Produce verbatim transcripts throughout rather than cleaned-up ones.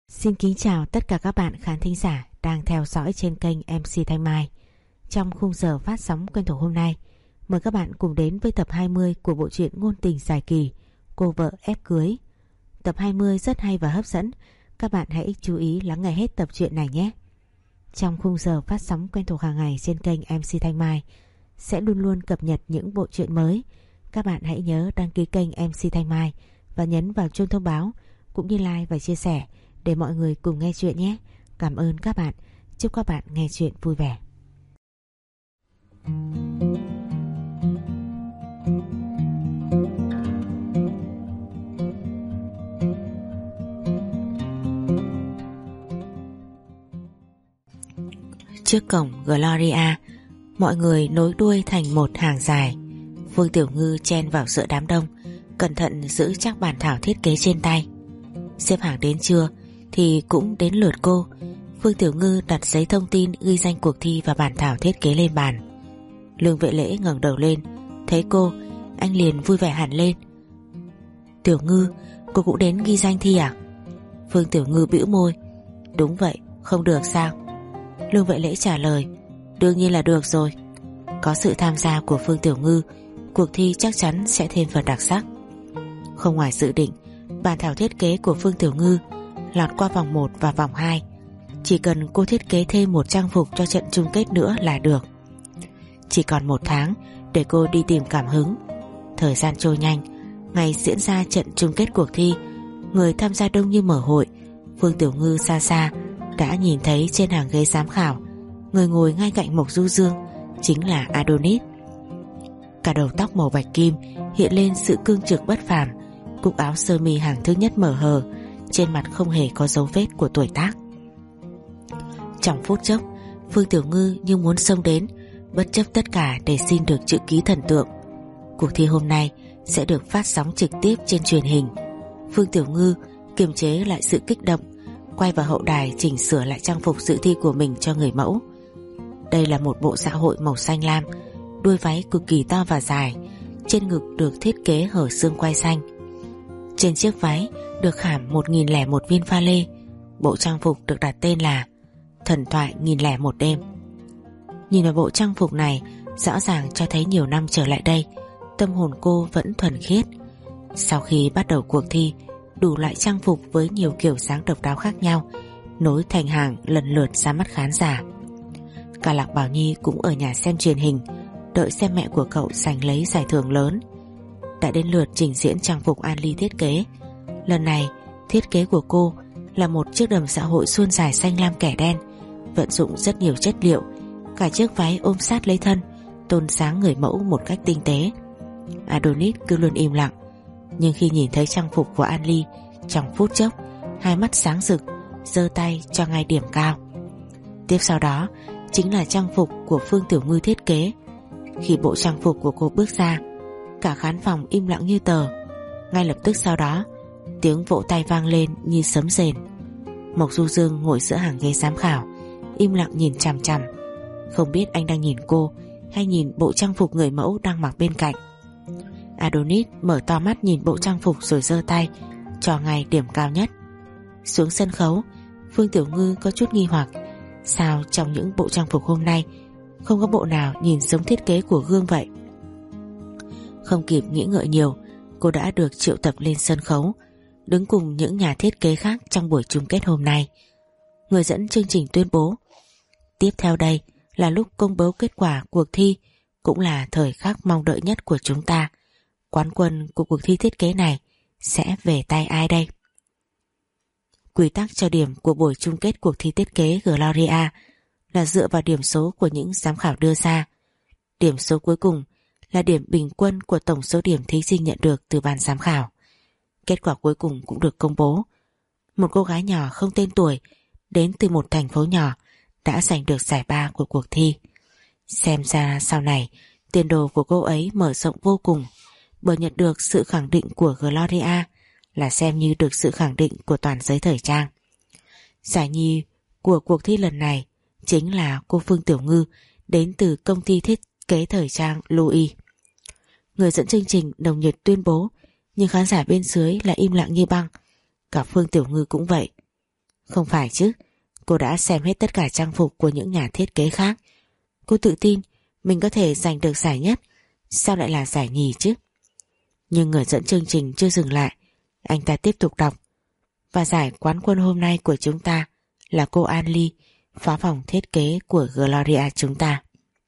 Xin kính chào tất cả các bạn khán thính giả đang theo dõi trên kênh em xê Thanh Mai. Trong khung giờ phát sóng quen thuộc hôm nay, mời các bạn cùng đến với tập hai mươi của bộ truyện ngôn tình dài kỳ Cô vợ ép cưới. Tập hai mươi rất hay và hấp dẫn, các bạn hãy chú ý lắng nghe hết tập truyện này nhé. Trong khung giờ phát sóng quen thuộc hàng ngày trên kênh em xê Thanh Mai sẽ luôn luôn cập nhật những bộ truyện mới. Các bạn hãy nhớ đăng ký kênh em xê Thanh Mai và nhấn vào chuông thông báo cũng như like và chia sẻ để mọi người cùng nghe chuyện nhé. Cảm ơn các bạn. Chúc các bạn nghe chuyện vui vẻ. Trước cổng Gloria, mọi người nối đuôi thành một hàng dài. Phương Tiểu Ngư chen vào giữa đám đông, cẩn thận giữ chắc bản thảo thiết kế trên tay. Xếp hàng đến trưa thì cũng đến lượt cô. Phương Tiểu Ngư đặt giấy thông tin ghi danh cuộc thi và bản thảo thiết kế lên bàn. Lương Vệ Lễ ngẩng đầu lên, thấy cô, anh liền vui vẻ hẳn lên. Tiểu Ngư, cô cũng đến ghi danh thi à? Phương Tiểu Ngư bĩu môi. Đúng vậy, không được sao? Lương Vệ Lễ trả lời. Đương nhiên là được rồi. Có sự tham gia của Phương Tiểu Ngư, cuộc thi chắc chắn sẽ thêm phần đặc sắc. Không ngoài dự định, bản thảo thiết kế của Phương Tiểu Ngư lọt qua vòng một và vòng hai. Chỉ cần cô thiết kế thêm một trang phục cho trận chung kết nữa là được. Chỉ còn một tháng để cô đi tìm cảm hứng. Thời gian trôi nhanh. Ngày diễn ra trận chung kết cuộc thi, người tham gia đông như mở hội. Phương Tiểu Ngư xa xa đã nhìn thấy trên hàng ghế giám khảo, người ngồi ngay cạnh Mộc Du Dương chính là Adonis. Cả đầu tóc màu bạch kim hiện lên sự cương trực bất phàm, cúc áo sơ mi hàng thứ nhất mở hờ, trên mặt không hề có dấu vết của tuổi tác. Trong phút chốc, Phương Tiểu Ngư như muốn xông đến, bất chấp tất cả để xin được chữ ký thần tượng. Cuộc thi hôm nay sẽ được phát sóng trực tiếp trên truyền hình. Phương Tiểu Ngư kiềm chế lại sự kích động, quay vào hậu đài chỉnh sửa lại trang phục dự thi của mình cho người mẫu. Đây là một bộ dạ hội màu xanh lam, đuôi váy cực kỳ to và dài, trên ngực được thiết kế hở xương quai xanh. Trên chiếc váy được khảm một nghìn lẻ một viên pha lê. Bộ trang phục được đặt tên là Thần thoại nghìn lẻ một đêm. Nhìn vào bộ trang phục này, rõ ràng cho thấy nhiều năm trở lại đây, tâm hồn cô vẫn thuần khiết. Sau khi bắt đầu cuộc thi, đủ loại trang phục với nhiều kiểu dáng độc đáo khác nhau nối thành hàng lần lượt ra mắt khán giả. Cả Lạc Bảo Nhi cũng ở nhà xem truyền hình, đợi xem mẹ của cậu giành lấy giải thưởng lớn. Đã đến lượt trình diễn trang phục An Ly thiết kế. Lần này thiết kế của cô là một chiếc đầm dạ hội suôn dài xanh lam kẻ đen, vận dụng rất nhiều chất liệu. Cả chiếc váy ôm sát lấy thân, tôn sáng người mẫu một cách tinh tế. Adonis cứ luôn im lặng, nhưng khi nhìn thấy trang phục của An Ly, trong phút chốc hai mắt sáng rực, giơ tay cho ngay điểm cao. Tiếp sau đó chính là trang phục của Phương Tiểu Ngư thiết kế. Khi bộ trang phục của cô bước ra, cả khán phòng im lặng như tờ. Ngay lập tức sau đó, tiếng vỗ tay vang lên như sấm rền. Mộc Du Dương ngồi giữa hàng ghế giám khảo, im lặng nhìn chằm chằm, không biết anh đang nhìn cô hay nhìn bộ trang phục người mẫu đang mặc bên cạnh. Adonis mở to mắt nhìn bộ trang phục rồi giơ tay cho ngay điểm cao nhất. Xuống sân khấu, Phương Tiểu Ngư có chút nghi hoặc, sao trong những bộ trang phục hôm nay không có bộ nào nhìn giống thiết kế của gương vậy. Không kịp nghĩ ngợi nhiều, cô đã được triệu tập lên sân khấu, đứng cùng những nhà thiết kế khác trong buổi chung kết hôm nay. Người dẫn chương trình tuyên bố, tiếp theo đây là lúc công bố kết quả cuộc thi, cũng là thời khắc mong đợi nhất của chúng ta. Quán quân của cuộc thi thiết kế này sẽ về tay ai đây? Quy tắc cho điểm của buổi chung kết cuộc thi thiết kế Gloria là dựa vào điểm số của những giám khảo đưa ra. Điểm số cuối cùng là điểm bình quân của tổng số điểm thí sinh nhận được từ ban giám khảo. Kết quả cuối cùng cũng được công bố. Một cô gái nhỏ không tên tuổi đến từ một thành phố nhỏ đã giành được giải ba của cuộc thi. Xem ra sau này tiền đồ của cô ấy mở rộng vô cùng, bởi nhận được sự khẳng định của Gloria là xem như được sự khẳng định của toàn giới thời trang. Giải nhì của cuộc thi lần này chính là cô Phương Tiểu Ngư, đến từ công ty thiết kế thời trang Louis. Người dẫn chương trình nồng nhiệt tuyên bố, nhưng khán giả bên dưới lại im lặng như băng. Cả Phương Tiểu Ngư cũng vậy. Không phải chứ, cô đã xem hết tất cả trang phục của những nhà thiết kế khác. Cô tự tin mình có thể giành được giải nhất, sao lại là giải nhì chứ? Nhưng người dẫn chương trình chưa dừng lại. Anh ta tiếp tục đọc. Và giải quán quân hôm nay của chúng ta là cô An Ly, phó phòng thiết kế của Gloria chúng ta.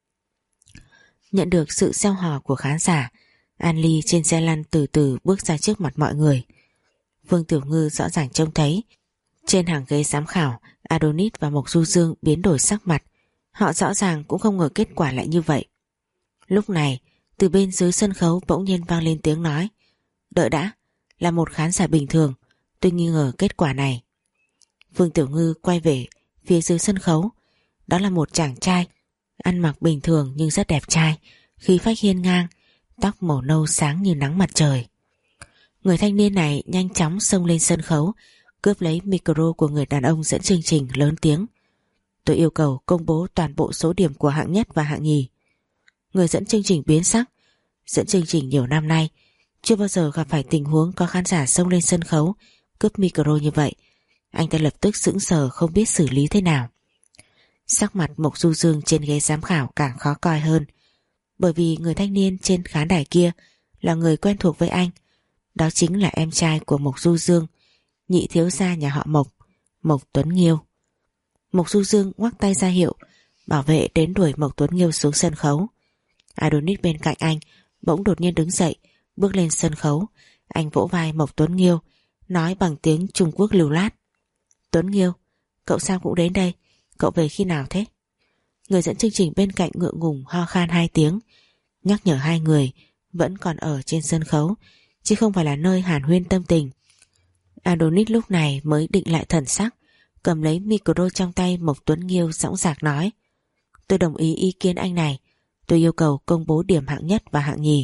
Nhận được sự reo hò của khán giả, An Ly trên xe lăn từ từ bước ra trước mặt mọi người. Vương Tiểu Ngư rõ ràng trông thấy trên hàng ghế giám khảo, Adonis và Mộc Du Dương biến đổi sắc mặt. Họ rõ ràng cũng không ngờ kết quả lại như vậy. Lúc này, từ bên dưới sân khấu bỗng nhiên vang lên tiếng nói: đợi đã, là một khán giả bình thường, tôi nghi ngờ kết quả này. Vương Tiểu Ngư quay về phía dưới sân khấu. Đó là một chàng trai ăn mặc bình thường nhưng rất đẹp trai, khí phách hiên ngang, tóc màu nâu sáng như nắng mặt trời. Người thanh niên này nhanh chóng xông lên sân khấu, cướp lấy micro của người đàn ông dẫn chương trình, lớn tiếng: tôi yêu cầu công bố toàn bộ số điểm của hạng nhất và hạng nhì. Người dẫn chương trình biến sắc. Dẫn chương trình nhiều năm nay chưa bao giờ gặp phải tình huống có khán giả xông lên sân khấu cướp micro như vậy. Anh ta lập tức sững sờ không biết xử lý thế nào. Sắc mặt Mộc Du Dương trên ghế giám khảo càng khó coi hơn, bởi vì người thanh niên trên khán đài kia là người quen thuộc với anh. Đó chính là em trai của Mộc Du Dương, nhị thiếu gia nhà họ Mộc, Mộc Tuấn Nghiêu. Mộc Du Dương ngoắc tay ra hiệu bảo vệ đến đuổi Mộc Tuấn Nghiêu xuống sân khấu. Adonis bên cạnh anh bỗng đột nhiên đứng dậy, bước lên sân khấu. Anh vỗ vai Mộc Tuấn Nghiêu, nói bằng tiếng Trung Quốc lưu loát: Tuấn Nghiêu, cậu sao cũng đến đây, cậu về khi nào thế? Người dẫn chương trình bên cạnh ngượng ngùng ho khan hai tiếng, nhắc nhở hai người vẫn còn ở trên sân khấu, chứ không phải là nơi hàn huyên tâm tình. Adonis lúc này mới định lại thần sắc, cầm lấy micro trong tay Mộc Tuấn Nghiêu dõng dạc nói: tôi đồng ý ý kiến anh này, tôi yêu cầu công bố điểm hạng nhất và hạng nhì.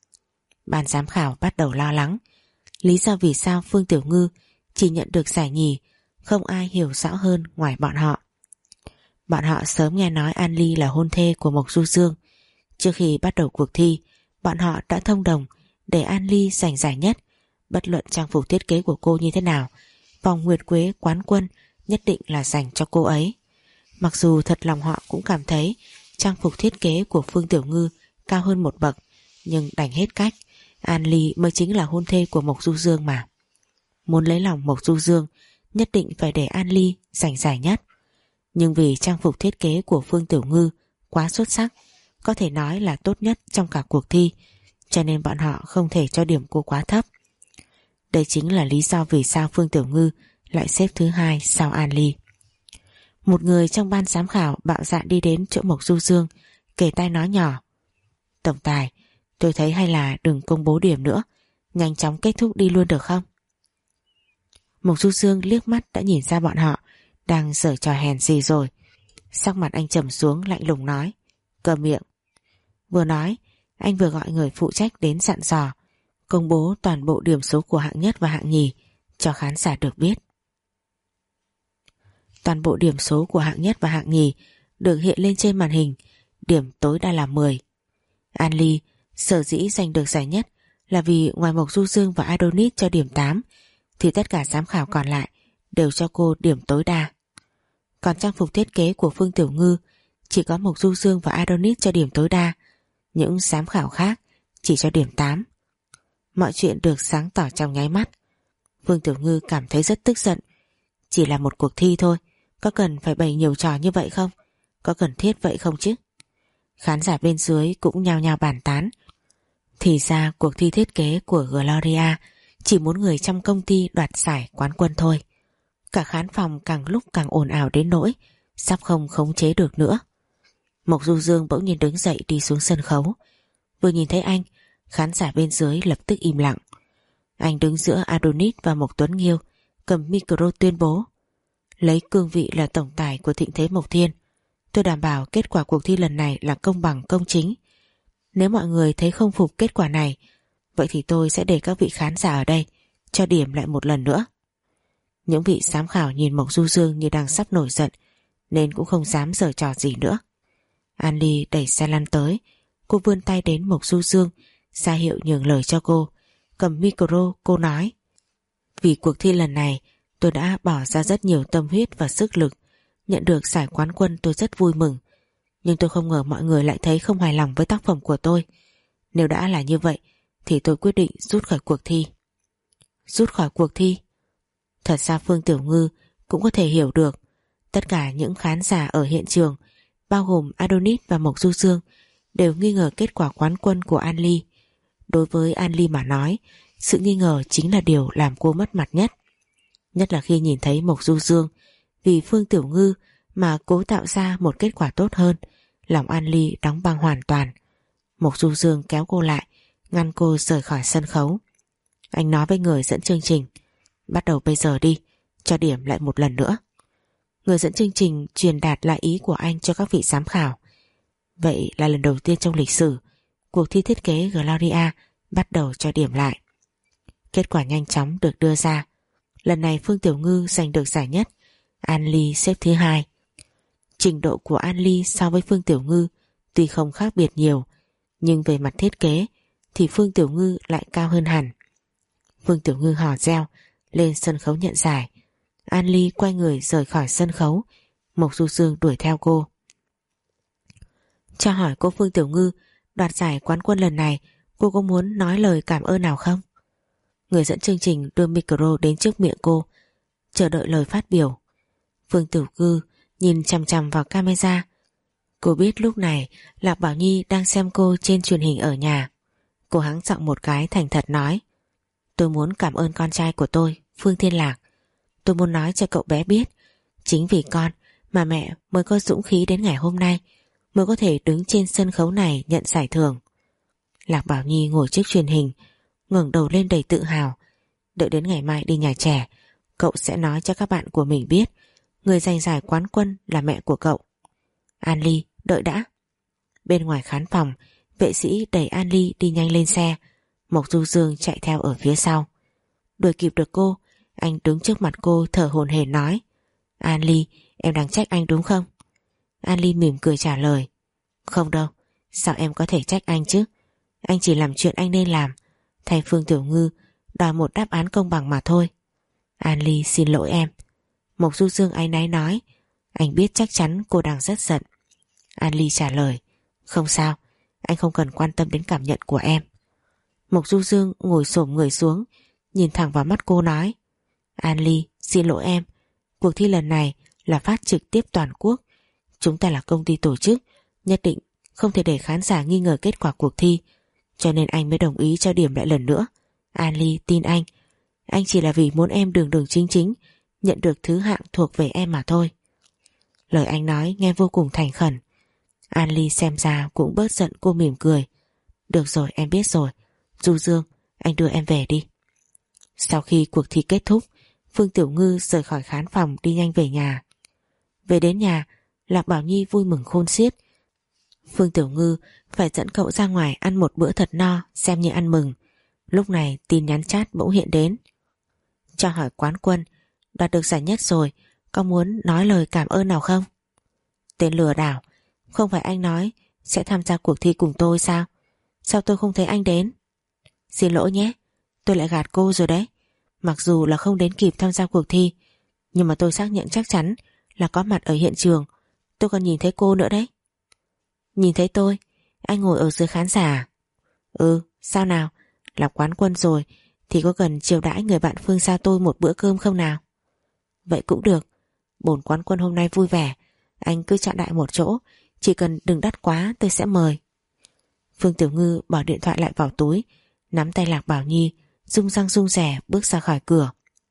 Ban giám khảo bắt đầu lo lắng. Lý do vì sao Phương Tiểu Ngư chỉ nhận được giải nhì không ai hiểu rõ hơn ngoài bọn họ. Bọn họ sớm nghe nói An Ly là hôn thê của Mộc Du Dương. Trước khi bắt đầu cuộc thi, bọn họ đã thông đồng để An Ly giành giải nhất. Bất luận trang phục thiết kế của cô như thế nào, vòng nguyệt quế quán quân nhất định là dành cho cô ấy. Mặc dù thật lòng họ cũng cảm thấy trang phục thiết kế của Phương Tiểu Ngư cao hơn một bậc, nhưng đành hết cách. An Ly mới chính là hôn thê của Mộc Du Dương mà. Muốn lấy lòng Mộc Du Dương, nhất định phải để An Ly giành giải nhất. Nhưng vì trang phục thiết kế của Phương Tiểu Ngư quá xuất sắc, có thể nói là tốt nhất trong cả cuộc thi, cho nên bọn họ không thể cho điểm cô quá thấp. Đây chính là lý do vì sao Phương Tiểu Ngư lại xếp thứ hai sau An Ly. Một người trong ban giám khảo bạo dạn đi đến chỗ Mộc Du Dương, kề tai nói nhỏ: tổng tài, tôi thấy hay là đừng công bố điểm nữa, nhanh chóng kết thúc đi luôn được không? Mộc Du Dương liếc mắt đã nhìn ra bọn họ đang giở trò hèn gì rồi. Sắc mặt anh trầm xuống lạnh lùng nói: câm miệng. Vừa nói, anh vừa gọi người phụ trách đến dặn dò công bố toàn bộ điểm số của hạng nhất và hạng nhì cho khán giả được biết. Toàn bộ điểm số của hạng nhất và hạng nhì được hiện lên trên màn hình, điểm tối đa là mười. An Ly sở dĩ giành được giải nhất là vì ngoài Mộc Du Dương và Adonis cho điểm tám, thì tất cả giám khảo còn lại đều cho cô điểm tối đa. Còn trang phục thiết kế của Phương Tiểu Ngư chỉ có Mộc Du Dương và Adonis cho điểm tối đa, những giám khảo khác chỉ cho điểm tám. Mọi chuyện được sáng tỏ trong nháy mắt. Phương Tiểu Ngư cảm thấy rất tức giận. Chỉ là một cuộc thi thôi, có cần phải bày nhiều trò như vậy không? Có cần thiết vậy không chứ? Khán giả bên dưới cũng nhao nhao bàn tán. Thì ra cuộc thi thiết kế của Gloria chỉ muốn người trong công ty đoạt giải quán quân thôi. Cả khán phòng càng lúc càng ồn ào đến nỗi sắp không khống chế được nữa. Mộc Du Dương bỗng nhiên đứng dậy đi xuống sân khấu. Vừa nhìn thấy anh, khán giả bên dưới lập tức im lặng. Anh đứng giữa Adonis và Mộc Tuấn Nghiêu, cầm micro tuyên bố: lấy cương vị là tổng tài của Thịnh Thế Mộc Thiên, tôi đảm bảo kết quả cuộc thi lần này là công bằng công chính. Nếu mọi người thấy không phục kết quả này, vậy thì tôi sẽ để các vị khán giả ở đây cho điểm lại một lần nữa. Những vị giám khảo nhìn Mộc Du Dương như đang sắp nổi giận, nên cũng không dám giở trò gì nữa. An Ly đẩy xe lăn tới, cô vươn tay đến Mộc Du Dương, ra hiệu nhường lời cho cô. Cầm micro cô nói: vì cuộc thi lần này Tôi đã bỏ ra rất nhiều tâm huyết và sức lực. Nhận được giải quán quân tôi rất vui mừng. Nhưng tôi không ngờ mọi người lại thấy không hài lòng với tác phẩm của tôi. Nếu đã là như vậy thì tôi quyết định rút khỏi cuộc thi. Rút khỏi cuộc thi? Thật ra Phương Tiểu Ngư cũng có thể hiểu được. Tất cả những khán giả ở hiện trường, bao gồm Adonis và Mộc Du Dương, đều nghi ngờ kết quả quán quân của An Ly. Đối với An Ly mà nói, sự nghi ngờ chính là điều làm cô mất mặt nhất. Nhất là khi nhìn thấy Mộc Du Dương vì Phương Tiểu Ngư mà cố tạo ra một kết quả tốt hơn, lòng An Ly đóng băng hoàn toàn. Mộc Du Dương kéo cô lại, ngăn cô rời khỏi sân khấu. Anh nói với người dẫn chương trình, bắt đầu bây giờ đi, cho điểm lại một lần nữa. Người dẫn chương trình truyền đạt lại ý của anh cho các vị giám khảo. Vậy là lần đầu tiên trong lịch sử, cuộc thi thiết kế Gloria bắt đầu cho điểm lại. Kết quả nhanh chóng được đưa ra. Lần này Phương Tiểu Ngư giành được giải nhất, An Ly xếp thứ hai. Trình độ của An Ly so với Phương Tiểu Ngư tuy không khác biệt nhiều, nhưng về mặt thiết kế thì Phương Tiểu Ngư lại cao hơn hẳn. Phương Tiểu Ngư hò reo lên sân khấu nhận giải. An Ly quay người rời khỏi sân khấu. Mộc Du Dương đuổi theo cô. Cho hỏi cô Phương Tiểu Ngư, đoạt giải quán quân lần này cô có muốn nói lời cảm ơn nào không? Người dẫn chương trình đưa micro đến trước miệng cô, chờ đợi lời phát biểu. Phương Tiểu Ngư nhìn chằm chằm vào camera. Cô biết lúc này Lạc Bảo Nhi đang xem cô trên truyền hình ở nhà. Cô hắng giọng một cái thành thật nói, tôi muốn cảm ơn con trai của tôi, Phương Thiên Lạc. Tôi muốn nói cho cậu bé biết, chính vì con mà mẹ mới có dũng khí đến ngày hôm nay, mới có thể đứng trên sân khấu này nhận giải thưởng. Lạc Bảo Nhi ngồi trước truyền hình, ngẩng đầu lên đầy tự hào. Đợi đến ngày mai đi nhà trẻ, cậu sẽ nói cho các bạn của mình biết người giành giải quán quân là mẹ của cậu. An Ly, đợi đã. Bên ngoài khán phòng, vệ sĩ đẩy An Ly đi nhanh lên xe. Mộc Du Dương chạy theo ở phía sau. Đuổi kịp được cô, anh đứng trước mặt cô thở hổn hển nói, An Ly, em đang trách anh đúng không? An Ly mỉm cười trả lời, không đâu, sao em có thể trách anh chứ? Anh chỉ làm chuyện anh nên làm, thay Phương Tiểu Ngư đòi một đáp án công bằng mà thôi. An Ly xin lỗi em. Mộc Du Dương áy náy nói, anh biết chắc chắn cô đang rất giận. An Ly trả lời, không sao, anh không cần quan tâm đến cảm nhận của em. Mộc Du Dương ngồi xổm người xuống, nhìn thẳng vào mắt cô nói, An Ly, xin lỗi em, cuộc thi lần này là phát trực tiếp toàn quốc. Chúng ta là công ty tổ chức, nhất định không thể để khán giả nghi ngờ kết quả cuộc thi, cho nên anh mới đồng ý cho điểm lại lần nữa. An Ly tin anh, anh chỉ là vì muốn em đường đường chính chính nhận được thứ hạng thuộc về em mà thôi. Lời anh nói nghe vô cùng thành khẩn. An Ly xem ra cũng bớt giận, cô mỉm cười. Được rồi, em biết rồi. Du Dương, anh đưa em về đi. Sau khi cuộc thi kết thúc, Phương Tiểu Ngư rời khỏi khán phòng đi nhanh về nhà. Về đến nhà, Lạc Bảo Nhi vui mừng khôn xiết. Phương Tiểu Ngư phải dẫn cậu ra ngoài ăn một bữa thật no, xem như ăn mừng. Lúc này tin nhắn chat bỗng hiện đến. Cho hỏi quán quân, đoạt được giải nhất rồi, có muốn nói lời cảm ơn nào không? Tên lừa đảo, không phải anh nói sẽ tham gia cuộc thi cùng tôi sao? Sao tôi không thấy anh đến? Xin lỗi nhé, tôi lại gạt cô rồi đấy. Mặc dù là không đến kịp tham gia cuộc thi, nhưng mà tôi xác nhận chắc chắn là có mặt ở hiện trường. Tôi còn nhìn thấy cô nữa đấy. Nhìn thấy tôi? Anh ngồi ở dưới khán giả? Ừ, sao nào? Là quán quân rồi thì có cần chiêu đãi người bạn Phương xa tôi một bữa cơm không nào? Vậy cũng được. Bổn quán quân hôm nay vui vẻ, anh cứ chọn đại một chỗ, chỉ cần đừng đắt quá tôi sẽ mời. Phương Tiểu Ngư bỏ điện thoại lại vào túi, nắm tay Lạc Bảo Nhi, rung răng rung rẻ bước ra khỏi cửa.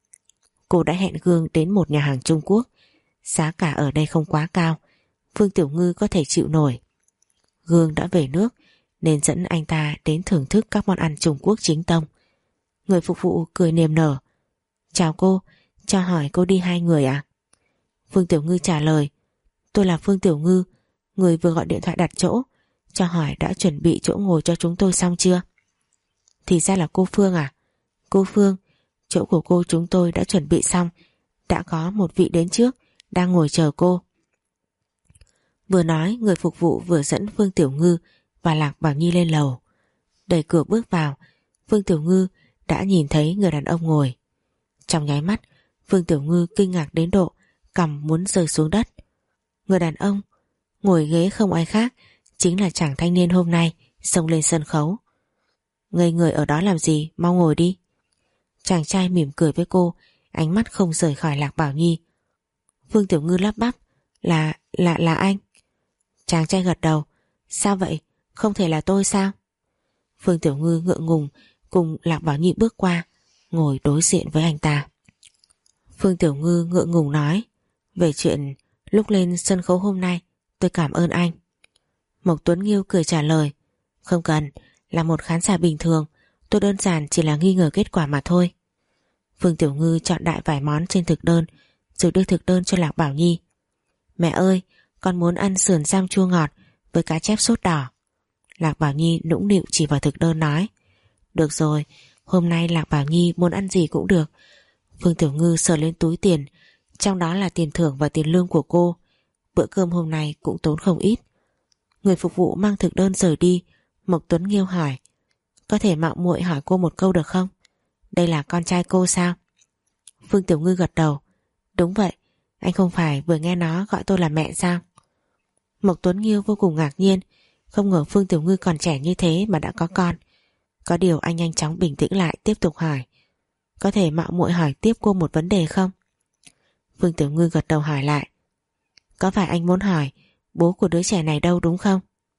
Cô đã hẹn Gương đến một nhà hàng Trung Quốc. Giá cả ở đây không quá cao, Phương Tiểu Ngư có thể chịu nổi. Gương đã về nước nên dẫn anh ta đến thưởng thức các món ăn Trung Quốc chính tông. Người phục vụ cười niềm nở. Chào cô, cho hỏi cô đi hai người à? Phương Tiểu Ngư trả lời, tôi là Phương Tiểu Ngư, người vừa gọi điện thoại đặt chỗ. Cho hỏi đã chuẩn bị chỗ ngồi cho chúng tôi xong chưa? Thì ra là cô Phương à? Cô Phương, chỗ của cô chúng tôi đã chuẩn bị xong, đã có một vị đến trước đang ngồi chờ cô. Vừa nói, người phục vụ vừa dẫn Phương Tiểu Ngư và Lạc Bảo Nhi lên lầu. Đẩy cửa bước vào, Phương Tiểu Ngư đã nhìn thấy người đàn ông ngồi. Trong nháy mắt, Phương Tiểu Ngư kinh ngạc đến độ cằm muốn rơi xuống đất. Người đàn ông ngồi ghế không ai khác chính là chàng thanh niên hôm nay xông lên sân khấu. Ngây người ở đó làm gì, mau ngồi đi. Chàng trai mỉm cười với cô, ánh mắt không rời khỏi Lạc Bảo Nhi. Phương Tiểu Ngư lắp bắp, là, là, là anh. Chàng trai gật đầu, sao vậy, không thể là tôi sao? Phương Tiểu Ngư ngượng ngùng cùng Lạc Bảo Nhi bước qua, ngồi đối diện với anh ta. Phương Tiểu Ngư ngượng ngùng nói, về chuyện lúc lên sân khấu hôm nay, tôi cảm ơn anh. Mộc Tuấn Nghiêu cười trả lời, không cần, là một khán giả bình thường, tôi đơn giản chỉ là nghi ngờ kết quả mà thôi. Phương Tiểu Ngư chọn đại vài món trên thực đơn rồi đưa thực đơn cho Lạc Bảo Nhi. Mẹ ơi, con muốn ăn sườn rang chua ngọt với cá chép sốt đỏ. Lạc Bảo Nhi nũng nịu chỉ vào thực đơn nói, được rồi, hôm nay Lạc Bảo Nhi muốn ăn gì cũng được. Phương Tiểu Ngư sờ lên túi tiền, trong đó là tiền thưởng và tiền lương của cô. Bữa cơm hôm nay cũng tốn không ít. Người phục vụ mang thực đơn rời đi. Mộc Tuấn Nghiêu hỏi, có thể mạo muội hỏi cô một câu được không? Đây là con trai cô sao? Phương Tiểu Ngư gật đầu, đúng vậy, anh không phải vừa nghe nó gọi tôi là mẹ sao? Mộc Tuấn Nghiêu vô cùng ngạc nhiên, không ngờ Phương Tiểu Ngư còn trẻ như thế mà đã có con. Có điều anh nhanh chóng bình tĩnh lại, tiếp tục hỏi, có thể mạo muội hỏi tiếp cô một vấn đề không? Phương Tiểu Ngư gật đầu hỏi lại, có phải anh muốn hỏi bố của đứa trẻ này đâu đúng không?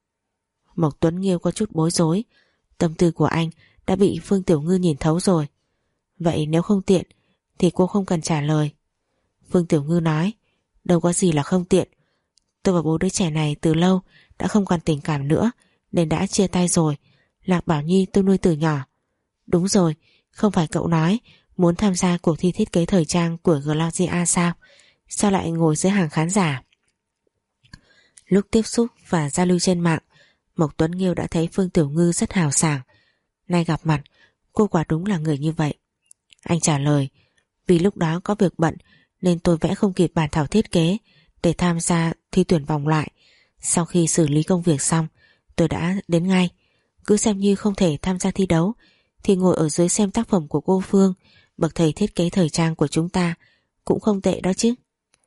Mộc Tuấn Nghiêu có chút bối rối, tâm tư của anh đã bị Phương Tiểu Ngư nhìn thấu rồi. Vậy nếu không tiện thì cô không cần trả lời. Phương Tiểu Ngư nói, đâu có gì là không tiện. Tôi và bố đứa trẻ này từ lâu đã không còn tình cảm nữa nên đã chia tay rồi. Lạc Bảo Nhi tôi nuôi từ nhỏ. Đúng rồi, không phải cậu nói muốn tham gia cuộc thi thiết kế thời trang của Gloria sao? Sao lại ngồi dưới hàng khán giả? Lúc tiếp xúc và giao lưu trên mạng, Mộc Tuấn Nghiêu đã thấy Phương Tiểu Ngư rất hào sảng. Nay gặp mặt, cô quả đúng là người như vậy. Anh trả lời, vì lúc đó có việc bận nên tôi vẽ không kịp bản thảo thiết kế để tham gia thi tuyển vòng loại. Sau khi xử lý công việc xong, tôi đã đến ngay. Cứ xem như không thể tham gia thi đấu thì ngồi ở dưới xem tác phẩm của cô Phương, bậc thầy thiết kế thời trang của chúng ta, cũng không tệ đó chứ.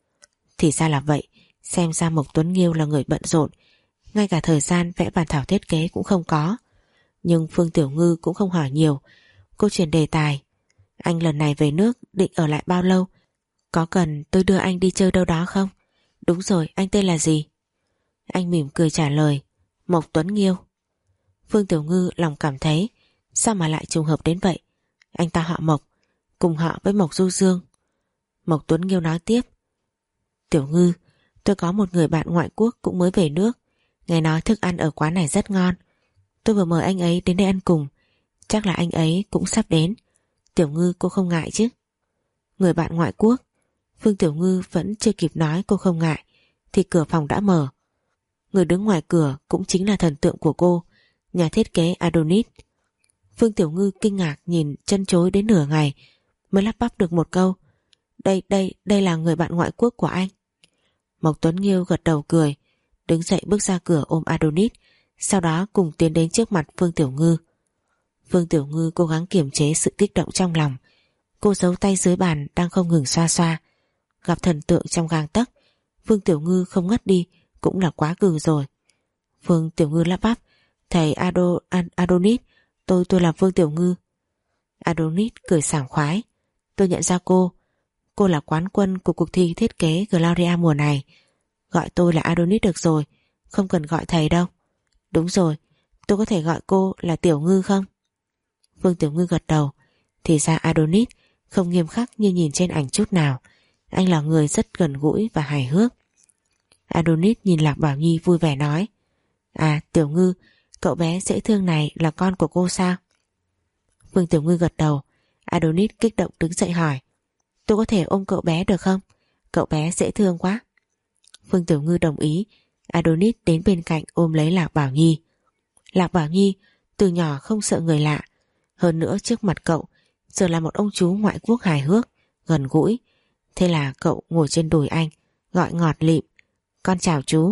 Thì ra là vậy, xem ra Mộc Tuấn Nghiêu là người bận rộn, ngay cả thời gian vẽ bản thảo thiết kế cũng không có. Nhưng Phương Tiểu Ngư cũng không hỏi nhiều, cô chuyển đề tài. Anh lần này về nước định ở lại bao lâu? Có cần tôi đưa anh đi chơi đâu đó không? Đúng rồi, anh tên là gì? Anh mỉm cười trả lời, Mộc Tuấn Nghiêu. Phương Tiểu Ngư lòng cảm thấy sao mà lại trùng hợp đến vậy. Anh ta họ Mộc, cùng họ với Mộc Du Dương. Mộc Tuấn Nghiêu nói tiếp, Tiểu Ngư, tôi có một người bạn ngoại quốc cũng mới về nước, nghe nói thức ăn ở quán này rất ngon. Tôi vừa mời anh ấy đến đây ăn cùng, chắc là anh ấy cũng sắp đến. Tiểu Ngư cô không ngại chứ? Người bạn ngoại quốc. Phương Tiểu Ngư vẫn chưa kịp nói cô không ngại thì cửa phòng đã mở. Người đứng ngoài cửa cũng chính là thần tượng của cô, nhà thiết kế Adonis. Phương Tiểu Ngư kinh ngạc nhìn chân chối đến nửa ngày mới lắp bắp được một câu, Đây, đây, đây là người bạn ngoại quốc của anh. Mộc Tuấn Nghiêu gật đầu cười, đứng dậy bước ra cửa ôm Adonis, sau đó cùng tiến đến trước mặt Phương Tiểu Ngư. Phương Tiểu Ngư cố gắng kiềm chế sự kích động trong lòng. Cô giấu tay dưới bàn đang không ngừng xoa xoa. Gặp thần tượng trong gang tấc, Phương Tiểu Ngư không ngất đi cũng là quá cừ rồi. Phương Tiểu Ngư lắp bắp, thầy Ado, Ad, Adonis, tôi tôi là Phương Tiểu Ngư. Adonis cười sảng khoái, tôi nhận ra cô. Cô là quán quân của cuộc thi thiết kế Gloria mùa này. Gọi tôi là Adonis được rồi, không cần gọi thầy đâu. Đúng rồi, tôi có thể gọi cô là Tiểu Ngư không? Phương Tiểu Ngư gật đầu. Thì ra Adonis không nghiêm khắc như nhìn trên ảnh chút nào. Anh là người rất gần gũi và hài hước. Adonis nhìn Lạc Bảo Nhi vui vẻ nói, à Tiểu Ngư, cậu bé dễ thương này là con của cô sao? Phương Tiểu Ngư gật đầu. Adonis kích động đứng dậy hỏi, tôi có thể ôm cậu bé được không? Cậu bé dễ thương quá. Phương Tiểu Ngư đồng ý. Adonis đến bên cạnh ôm lấy Lạc Bảo Nhi. Lạc Bảo Nhi từ nhỏ không sợ người lạ, hơn nữa trước mặt cậu giờ là một ông chú ngoại quốc hài hước, gần gũi. Thế là cậu ngồi trên đùi anh, gọi ngọt lịm, con chào chú.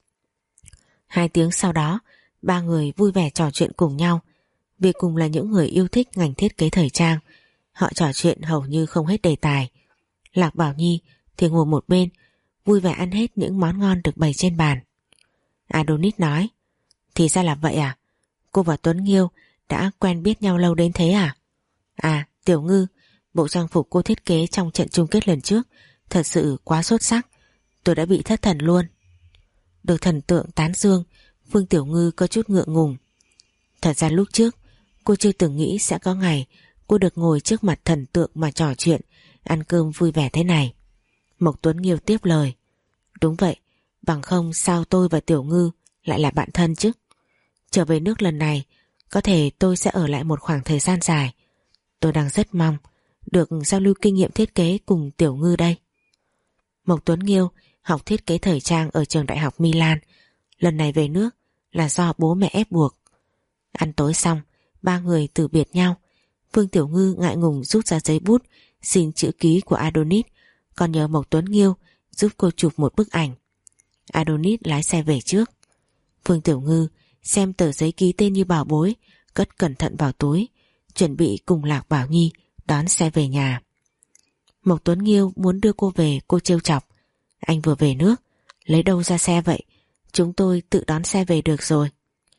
Hai tiếng sau đó, ba người vui vẻ trò chuyện cùng nhau. Vì cùng là những người yêu thích ngành thiết kế thời trang, họ trò chuyện hầu như không hết đề tài. Lạc Bảo Nhi thì ngồi một bên, vui vẻ ăn hết những món ngon được bày trên bàn. Adonis nói, thì ra là vậy à? Cô và Tuấn Nghiêu đã quen biết nhau lâu đến thế à? À, Tiểu Ngư, bộ trang phục cô thiết kế trong trận chung kết lần trước thật sự quá xuất sắc, tôi đã bị thất thần luôn. Được thần tượng tán dương, Phương Tiểu Ngư có chút ngượng ngùng. Thật ra lúc trước cô chưa từng nghĩ sẽ có ngày cô được ngồi trước mặt thần tượng mà trò chuyện, ăn cơm vui vẻ thế này. Mộc Tuấn Nghiêu tiếp lời, đúng vậy, bằng không sao tôi và Tiểu Ngư lại là bạn thân chứ. Trở về nước lần này có thể tôi sẽ ở lại một khoảng thời gian dài. Tôi đang rất mong được giao lưu kinh nghiệm thiết kế cùng Tiểu Ngư đây. Mộc Tuấn Nghiêu học thiết kế thời trang ở trường đại học Milan, lần này về nước là do bố mẹ ép buộc. Ăn tối xong, ba người từ biệt nhau. Phương Tiểu Ngư ngại ngùng rút ra giấy bút xin chữ ký của Adonis, còn nhờ Mộc Tuấn Nghiêu giúp cô chụp một bức ảnh. Adonis lái xe về trước. Phương Tiểu Ngư xem tờ giấy ký tên như bảo bối, cất cẩn thận vào túi, chuẩn bị cùng Lạc Bảo Nhi đón xe về nhà. Mộc Tuấn Nghiêu muốn đưa cô về, cô trêu chọc, anh vừa về nước, lấy đâu ra xe vậy? Chúng tôi tự đón xe về được rồi.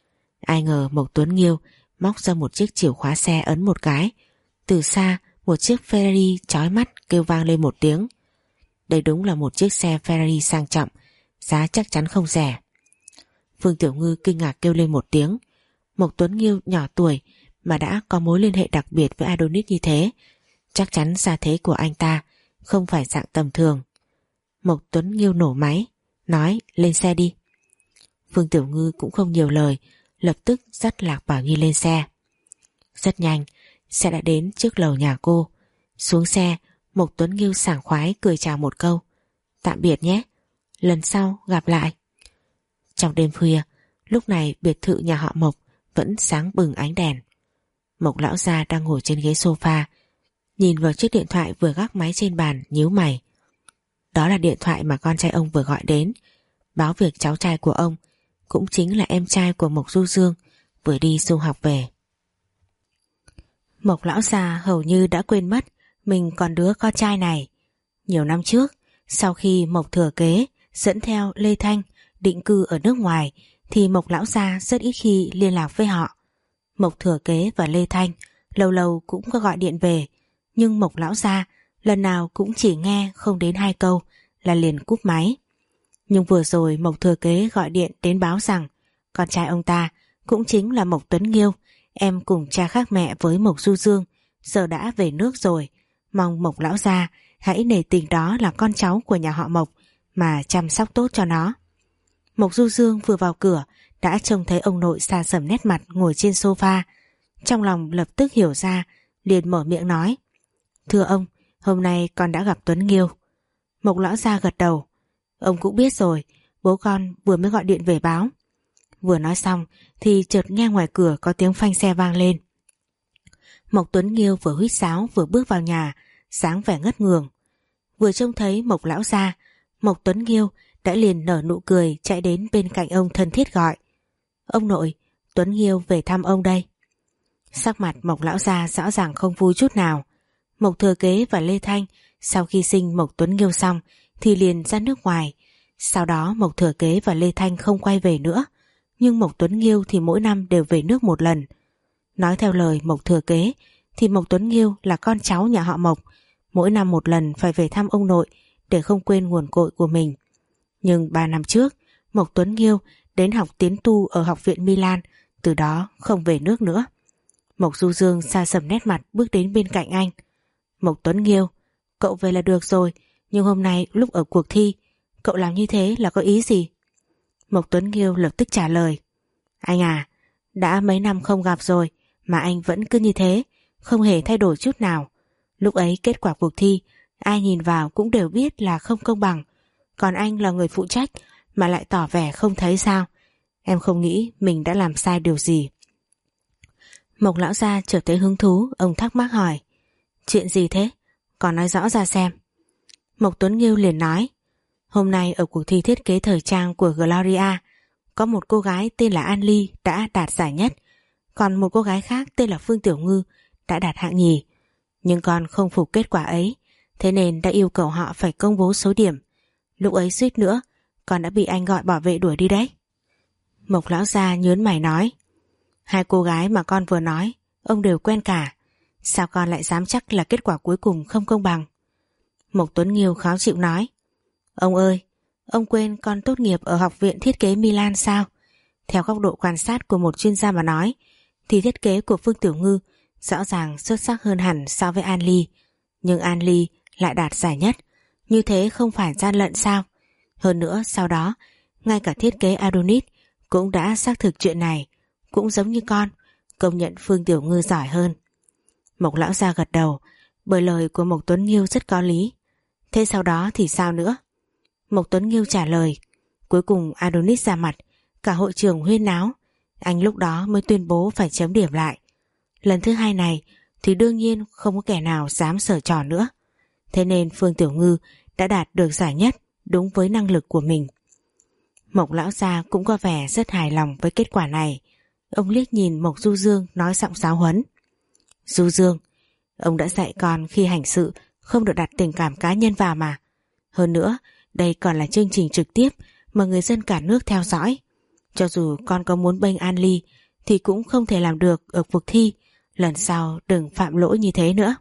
Ai ngờ Mộc Tuấn Nghiêu móc ra một chiếc chìa khóa xe, ấn một cái, từ xa một chiếc Ferrari chói mắt kêu vang lên một tiếng. Đây đúng là một chiếc xe Ferrari sang trọng, giá chắc chắn không rẻ. Phương Tiểu Ngư kinh ngạc kêu lên một tiếng. Mộc Tuấn Nghiêu nhỏ tuổi mà đã có mối liên hệ đặc biệt với Adonis như thế, chắc chắn gia thế của anh ta không phải dạng tầm thường. Mộc Tuấn Nghiêu nổ máy, nói lên xe đi. Phương Tiểu Ngư cũng không nhiều lời, lập tức dắt Lạc Bảo Nhi lên xe. Rất nhanh, xe đã đến trước lầu nhà cô. Xuống xe, Mộc Tuấn Nghiêu sảng khoái cười chào một câu, tạm biệt nhé, lần sau gặp lại. Trong đêm khuya, lúc này biệt thự nhà họ Mộc vẫn sáng bừng ánh đèn. Mộc lão gia đang ngồi trên ghế sofa, nhìn vào chiếc điện thoại vừa gác máy trên bàn, nhíu mày. Đó là điện thoại mà con trai ông vừa gọi đến, báo việc cháu trai của ông, cũng chính là em trai của Mộc Du Dương, vừa đi du học về. Mộc lão già hầu như đã quên mất mình còn đứa con trai này. Nhiều năm trước, sau khi Mộc thừa kế dẫn theo Lê Thanh định cư ở nước ngoài, thì Mộc lão gia rất ít khi liên lạc với họ. Mộc thừa kế và Lê Thanh lâu lâu cũng có gọi điện về, nhưng Mộc lão gia lần nào cũng chỉ nghe không đến hai câu là liền cúp máy. Nhưng vừa rồi Mộc thừa kế gọi điện đến báo rằng con trai ông ta cũng chính là Mộc Tuấn Nghiêu, em cùng cha khác mẹ với Mộc Du Dương, giờ đã về nước rồi. Mong Mộc lão gia hãy nể tình đó là con cháu của nhà họ Mộc mà chăm sóc tốt cho nó. Mộc Du Dương vừa vào cửa đã trông thấy ông nội xa sầm nét mặt ngồi trên sofa. Trong lòng lập tức hiểu ra, liền mở miệng nói, thưa ông, hôm nay con đã gặp Tuấn Nghiêu. Mộc lão gia gật đầu, ông cũng biết rồi, bố con vừa mới gọi điện về báo. Vừa nói xong thì chợt nghe ngoài cửa có tiếng phanh xe vang lên. Mộc Tuấn Nghiêu vừa huýt sáo vừa bước vào nhà, dáng vẻ ngất ngường. Vừa trông thấy Mộc lão gia, Mộc Tuấn Nghiêu đã liền nở nụ cười chạy đến bên cạnh ông thân thiết gọi, ông nội, Tuấn Nghiêu về thăm ông đây. Sắc mặt Mộc lão gia rõ ràng không vui chút nào. Mộc thừa kế và Lê Thanh sau khi sinh Mộc Tuấn Nghiêu xong thì liền ra nước ngoài. Sau đó Mộc thừa kế và Lê Thanh không quay về nữa, nhưng Mộc Tuấn Nghiêu thì mỗi năm đều về nước một lần. Nói theo lời Mộc thừa kế thì Mộc Tuấn Nghiêu là con cháu nhà họ Mộc, mỗi năm một lần phải về thăm ông nội để không quên nguồn cội của mình. Nhưng ba năm trước Mộc Tuấn Nghiêu đến học tiến tu ở học viện Milan, từ đó không về nước nữa. Mộc Du Dương xa sầm nét mặt bước đến bên cạnh anh. Mộc Tuấn Nghiêu, cậu về là được rồi, nhưng hôm nay lúc ở cuộc thi cậu làm như thế là có ý gì? Mộc Tuấn Nghiêu lập tức trả lời, anh à, đã mấy năm không gặp rồi mà anh vẫn cứ như thế, không hề thay đổi chút nào. Lúc ấy kết quả cuộc thi ai nhìn vào cũng đều biết là không công bằng, còn anh là người phụ trách mà lại tỏ vẻ không thấy sao? Em không nghĩ mình đã làm sai điều gì. Mộc lão gia chợt thấy hứng thú, ông thắc mắc hỏi, chuyện gì thế? Còn nói rõ ra xem. Mộc Tuấn Nghiêu liền nói, hôm nay ở cuộc thi thiết kế thời trang của Gloria, có một cô gái tên là An Ly đã đạt giải nhất, còn một cô gái khác tên là Phương Tiểu Ngư đã đạt hạng nhì. Nhưng con không phục kết quả ấy, thế nên đã yêu cầu họ phải công bố số điểm. Lúc ấy suýt nữa con đã bị anh gọi bảo vệ đuổi đi đấy. Mộc lão gia nhớn mày nói, hai cô gái mà con vừa nói ông đều quen cả, sao con lại dám chắc là kết quả cuối cùng không công bằng? Mộc Tuấn Nghiêu khó chịu nói, ông ơi, ông quên con tốt nghiệp ở Học viện Thiết kế Milan sao? Theo góc độ quan sát của một chuyên gia mà nói, thì thiết kế của Phương Tiểu Ngư rõ ràng xuất sắc hơn hẳn so với An Ly. Nhưng An Ly lại đạt giải nhất, như thế không phải gian lận sao? Hơn nữa sau đó, ngay cả thiết kế Adonis cũng đã xác thực chuyện này, cũng giống như con, công nhận Phương Tiểu Ngư giỏi hơn. Mộc lão gia gật đầu, bởi lời của Mộc Tuấn Nghiêu rất có lý. Thế sau đó thì sao nữa? Mộc Tuấn Nghiêu trả lời, cuối cùng Adonis ra mặt, cả hội trường huyên náo, anh lúc đó mới tuyên bố phải chấm điểm lại. Lần thứ hai này thì đương nhiên không có kẻ nào dám sở trò nữa. Thế nên Phương Tiểu Ngư đã đạt được giải nhất đúng với năng lực của mình. Mộc lão gia cũng có vẻ rất hài lòng với kết quả này. Ông liếc nhìn Mộc Du Dương nói giọng giáo huấn, Du Dương, ông đã dạy con khi hành sự không được đặt tình cảm cá nhân vào mà. Hơn nữa, đây còn là chương trình trực tiếp mà người dân cả nước theo dõi. Cho dù con có muốn bênh An Ly thì cũng không thể làm được ở cuộc thi. Lần sau đừng phạm lỗi như thế nữa.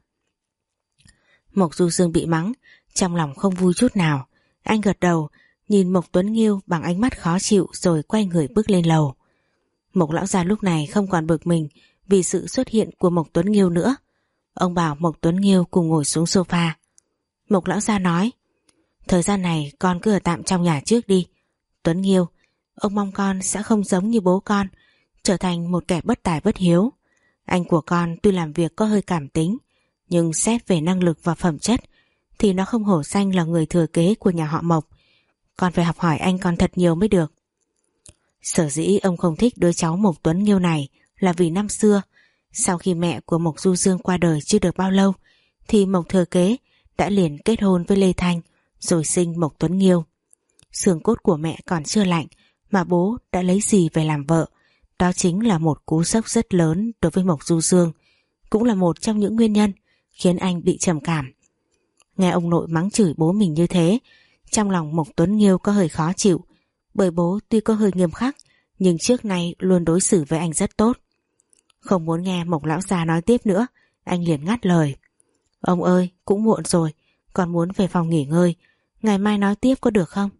Mộc Du Dương bị mắng, trong lòng không vui chút nào. Anh gật đầu, nhìn Mộc Tuấn Nghiêu bằng ánh mắt khó chịu rồi quay người bước lên lầu. Mộc lão gia lúc này không còn bực mình vì sự xuất hiện của Mộc Tuấn Nghiêu nữa. Ông bảo Mộc Tuấn Nghiêu cùng ngồi xuống sofa. Mộc lão gia nói, thời gian này con cứ ở tạm trong nhà trước đi. Tuấn Nghiêu, ông mong con sẽ không giống như bố con, trở thành một kẻ bất tài bất hiếu. Anh của con tuy làm việc có hơi cảm tính, nhưng xét về năng lực và phẩm chất thì nó không hổ danh là người thừa kế của nhà họ Mộc. Con phải học hỏi anh con thật nhiều mới được. Sở dĩ ông không thích đứa cháu Mộc Tuấn Nghiêu này là vì năm xưa, sau khi mẹ của Mộc Du Dương qua đời chưa được bao lâu, thì Mộc thừa kế đã liền kết hôn với Lê Thanh rồi sinh Mộc Tuấn Nghiêu. Xương cốt của mẹ còn chưa lạnh mà bố đã lấy dì về làm vợ. Đó chính là một cú sốc rất lớn đối với Mộc Du Dương, cũng là một trong những nguyên nhân khiến anh bị trầm cảm. Nghe ông nội mắng chửi bố mình như thế, trong lòng Mộc Tuấn Nghiêu có hơi khó chịu, bởi bố tuy có hơi nghiêm khắc nhưng trước nay luôn đối xử với anh rất tốt. Không muốn nghe Mộc lão gia nói tiếp nữa, anh liền ngắt lời. Ông ơi, cũng muộn rồi, con muốn về phòng nghỉ ngơi, ngày mai nói tiếp có được không?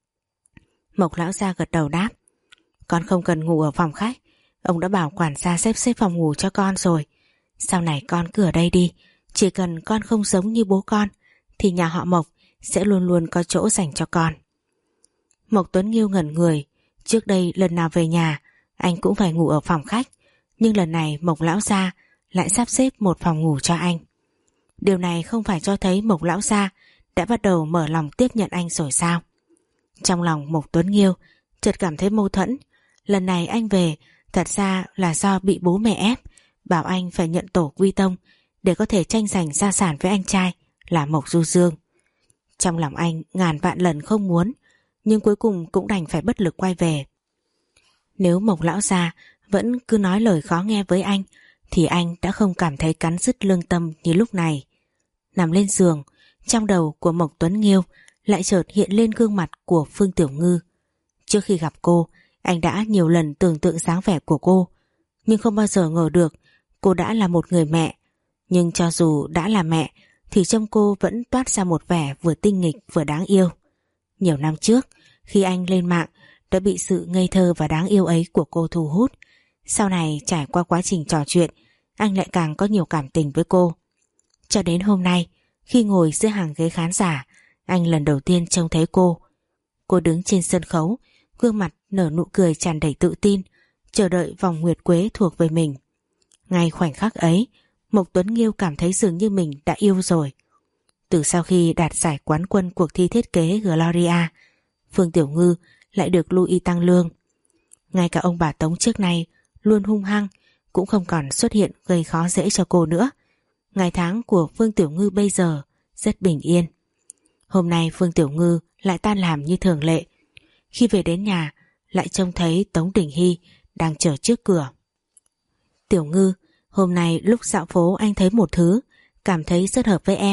Mộc lão gia gật đầu đáp, con không cần ngủ ở phòng khách, ông đã bảo quản gia xếp xếp phòng ngủ cho con rồi. Sau này con cứ ở đây đi, chỉ cần con không giống như bố con thì nhà họ Mộc sẽ luôn luôn có chỗ dành cho con. Mộc Tuấn Nghiêu ngẩn người, trước đây lần nào về nhà anh cũng phải ngủ ở phòng khách, nhưng lần này Mộc lão gia lại sắp xếp một phòng ngủ cho anh. Điều này không phải cho thấy Mộc lão gia đã bắt đầu mở lòng tiếp nhận anh rồi sao? Trong lòng Mộc Tuấn Nghiêu chợt cảm thấy mâu thuẫn. Lần này anh về thật ra là do bị bố mẹ ép, bảo anh phải nhận tổ quy tông để có thể tranh giành gia sản với anh trai là Mộc Du Dương. Trong lòng anh ngàn vạn lần không muốn, nhưng cuối cùng cũng đành phải bất lực quay về. Nếu Mộc lão gia vẫn cứ nói lời khó nghe với anh thì anh đã không cảm thấy cắn rứt lương tâm như lúc này. Nằm lên giường, trong đầu của Mộc Tuấn Nghiêu lại chợt hiện lên gương mặt của Phương Tiểu Ngư. Trước khi gặp cô, anh đã nhiều lần tưởng tượng dáng vẻ của cô, nhưng không bao giờ ngờ được cô đã là một người mẹ. Nhưng cho dù đã là mẹ thì trong cô vẫn toát ra một vẻ vừa tinh nghịch vừa đáng yêu. Nhiều năm trước, khi anh lên mạng đã bị sự ngây thơ và đáng yêu ấy của cô thu hút. Sau này trải qua quá trình trò chuyện, anh lại càng có nhiều cảm tình với cô. Cho đến hôm nay, khi ngồi giữa hàng ghế khán giả, anh lần đầu tiên trông thấy cô. Cô đứng trên sân khấu, gương mặt nở nụ cười tràn đầy tự tin, chờ đợi vòng nguyệt quế thuộc về mình. Ngay khoảnh khắc ấy, Mộc Tuấn Nghiêu cảm thấy dường như mình đã yêu rồi. Từ sau khi đạt giải quán quân cuộc thi thiết kế Gloria, Phương Tiểu Ngư lại được Louis tăng lương. Ngay cả ông bà Tống trước nay luôn hung hăng cũng không còn xuất hiện gây khó dễ cho cô nữa. Ngày tháng của Phương Tiểu Ngư bây giờ rất bình yên. Hôm nay Phương Tiểu Ngư lại tan làm như thường lệ. Khi về đến nhà lại trông thấy Tống Đình Hy đang chờ trước cửa. Tiểu Ngư, hôm nay lúc dạo phố anh thấy một thứ cảm thấy rất hợp với em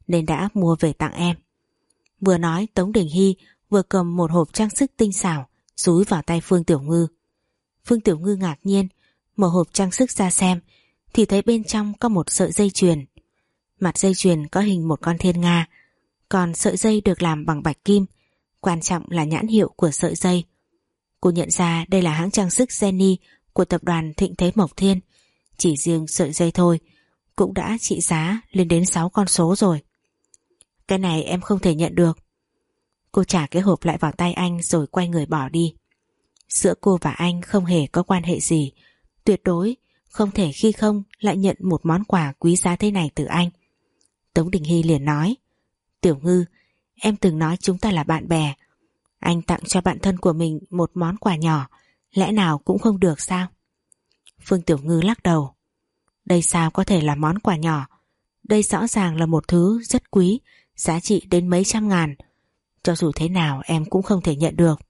nên đã mua về tặng em. Vừa nói Tống Đình Hy vừa cầm một hộp trang sức tinh xảo dúi vào tay Phương Tiểu Ngư. Phương Tiểu Ngư ngạc nhiên mở hộp trang sức ra xem thì thấy bên trong có một sợi dây chuyền. Mặt dây chuyền có hình một con thiên nga, còn sợi dây được làm bằng bạch kim, quan trọng là nhãn hiệu của sợi dây. Cô nhận ra đây là hãng trang sức Jenny của tập đoàn Thịnh Thế Mộc Thiên. Chỉ riêng sợi dây thôi cũng đã trị giá lên đến sáu con số rồi. Cái này em không thể nhận được. Cô trả cái hộp lại vào tay anh rồi quay người bỏ đi. Giữa cô và anh không hề có quan hệ gì, tuyệt đối không thể khi không lại nhận một món quà quý giá thế này từ anh. Tống Đình Hy liền nói: Tiểu Ngư, em từng nói chúng ta là bạn bè. Anh tặng cho bạn thân của mình một món quà nhỏ, lẽ nào cũng không được sao? Phương Tiểu Ngư lắc đầu. Đây sao có thể là món quà nhỏ? Đây rõ ràng là một thứ rất quý, giá trị đến mấy trăm ngàn. Cho dù thế nào em cũng không thể nhận được.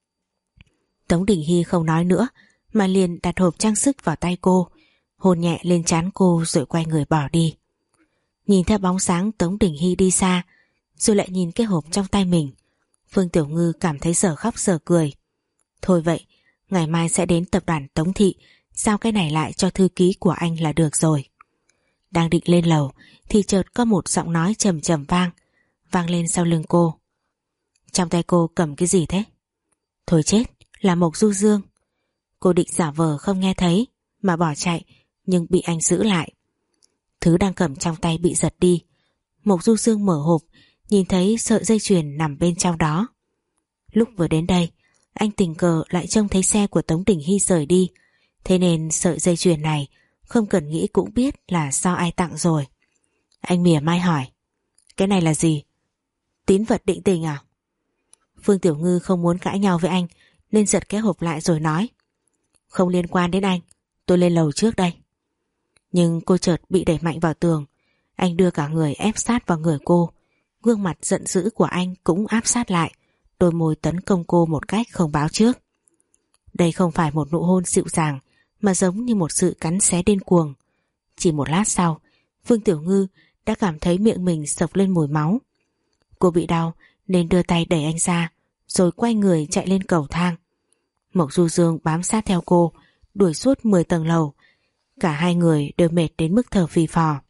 Tống Đình Hy không nói nữa mà liền đặt hộp trang sức vào tay cô, hôn nhẹ lên trán cô rồi quay người bỏ đi. Nhìn theo bóng sáng Tống Đình Hy đi xa, rồi lại nhìn cái hộp trong tay mình, Phương Tiểu Ngư cảm thấy dở khóc dở cười. Thôi vậy, ngày mai sẽ đến tập đoàn Tống Thị giao cái này lại cho thư ký của anh là được rồi. Đang định lên lầu thì chợt có một giọng nói trầm trầm vang vang lên sau lưng cô. Trong tay cô cầm cái gì thế? Thôi chết, là Mộc Du Dương. Cô định giả vờ không nghe thấy mà bỏ chạy, nhưng bị anh giữ lại. Thứ đang cầm trong tay bị giật đi. Mộc Du Dương mở hộp, nhìn thấy sợi dây chuyền nằm bên trong đó. Lúc vừa đến đây, anh tình cờ lại trông thấy xe của Tống Đình Hy rời đi, thế nên sợi dây chuyền này không cần nghĩ cũng biết là do ai tặng rồi. Anh mỉa mai hỏi: Cái này là gì? Tín vật định tình à? Phương Tiểu Ngư không muốn cãi nhau với anh nên giật cái hộp lại rồi nói: Không liên quan đến anh, tôi lên lầu trước đây. Nhưng cô chợt bị đẩy mạnh vào tường. Anh đưa cả người ép sát vào người cô. Gương mặt giận dữ của anh cũng áp sát lại, đôi môi tấn công cô một cách không báo trước. Đây không phải một nụ hôn dịu dàng, mà giống như một sự cắn xé điên cuồng. Chỉ một lát sau, Phương Tiểu Ngư đã cảm thấy miệng mình sộc lên mùi máu. Cô bị đau nên đưa tay đẩy anh ra, rồi quay người chạy lên cầu thang. Mộc Du Dương bám sát theo cô, đuổi suốt mười tầng lầu. Cả hai người đều mệt đến mức thở phì phò.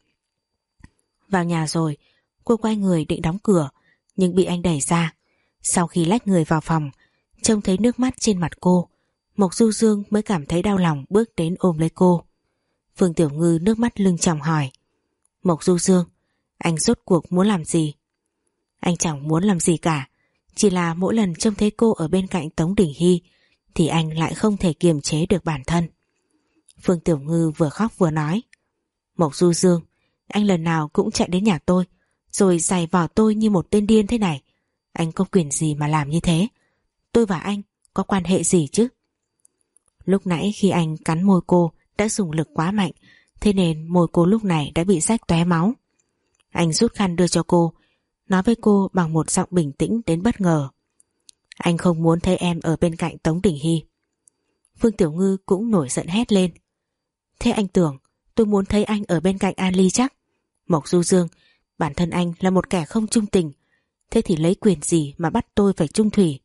Vào nhà rồi, cô quay người định đóng cửa, nhưng bị anh đẩy ra. Sau khi lách người vào phòng, trông thấy nước mắt trên mặt cô, Mộc Du Dương mới cảm thấy đau lòng bước đến ôm lấy cô. Phương Tiểu Ngư nước mắt lưng tròng hỏi: Mộc Du Dương, anh rốt cuộc muốn làm gì? Anh chẳng muốn làm gì cả, chỉ là mỗi lần trông thấy cô ở bên cạnh Tống Đình Hy thì anh lại không thể kiềm chế được bản thân. Phương Tiểu Ngư vừa khóc vừa nói: Mộc Du Dương, anh lần nào cũng chạy đến nhà tôi rồi giày vò tôi như một tên điên thế này. Anh có quyền gì mà làm như thế? Tôi và anh có quan hệ gì chứ? Lúc nãy khi anh cắn môi cô đã dùng lực quá mạnh, thế nên môi cô lúc này đã bị rách tóe máu. Anh rút khăn đưa cho cô, nói với cô bằng một giọng bình tĩnh đến bất ngờ: Anh không muốn thấy em ở bên cạnh Tống Đình Hy. Phương Tiểu Ngư cũng nổi giận hét lên: Thế anh tưởng tôi muốn thấy anh ở bên cạnh An Ly chắc? Mộc Du Dương, bản thân anh là một kẻ không trung tình, thế thì lấy quyền gì mà bắt tôi phải chung thủy?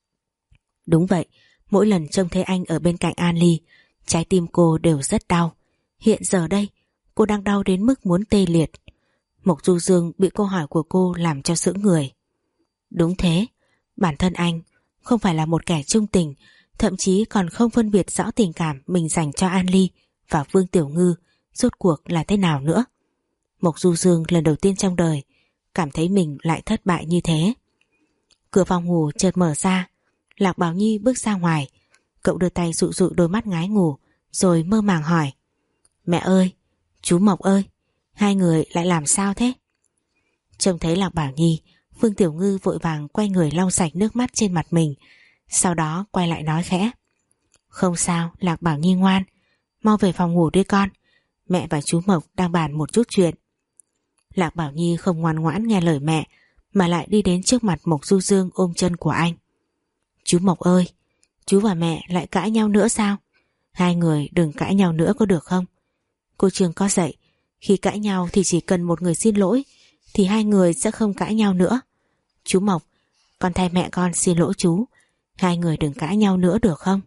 Đúng vậy, mỗi lần trông thấy anh ở bên cạnh An Ly, trái tim cô đều rất đau. Hiện giờ đây, cô đang đau đến mức muốn tê liệt. Mộc Du Dương bị câu hỏi của cô làm cho sững người. Đúng thế, bản thân anh không phải là một kẻ trung tình, thậm chí còn không phân biệt rõ tình cảm mình dành cho An Ly và Phương Tiểu Ngư rốt cuộc là thế nào nữa. Mộc Du Dương lần đầu tiên trong đời cảm thấy mình lại thất bại như thế. Cửa phòng ngủ chợt mở ra, Lạc Bảo Nhi bước ra ngoài. Cậu đưa tay dụ dụ đôi mắt ngái ngủ rồi mơ màng hỏi: Mẹ ơi, chú Mộc ơi, hai người lại làm sao thế? Trông thấy Lạc Bảo Nhi, Phương Tiểu Ngư vội vàng quay người lau sạch nước mắt trên mặt mình, sau đó quay lại nói khẽ: Không sao Lạc Bảo Nhi ngoan, mau về phòng ngủ đi con, mẹ và chú Mộc đang bàn một chút chuyện. Lạc Bảo Nhi không ngoan ngoãn nghe lời mẹ mà lại đi đến trước mặt Mộc Du Dương ôm chân của anh. Chú Mộc ơi, chú và mẹ lại cãi nhau nữa sao? Hai người đừng cãi nhau nữa có được không? Cô Trương có dạy, khi cãi nhau thì chỉ cần một người xin lỗi, thì hai người sẽ không cãi nhau nữa. Chú Mộc, con thay mẹ con xin lỗi chú. Hai người đừng cãi nhau nữa được không?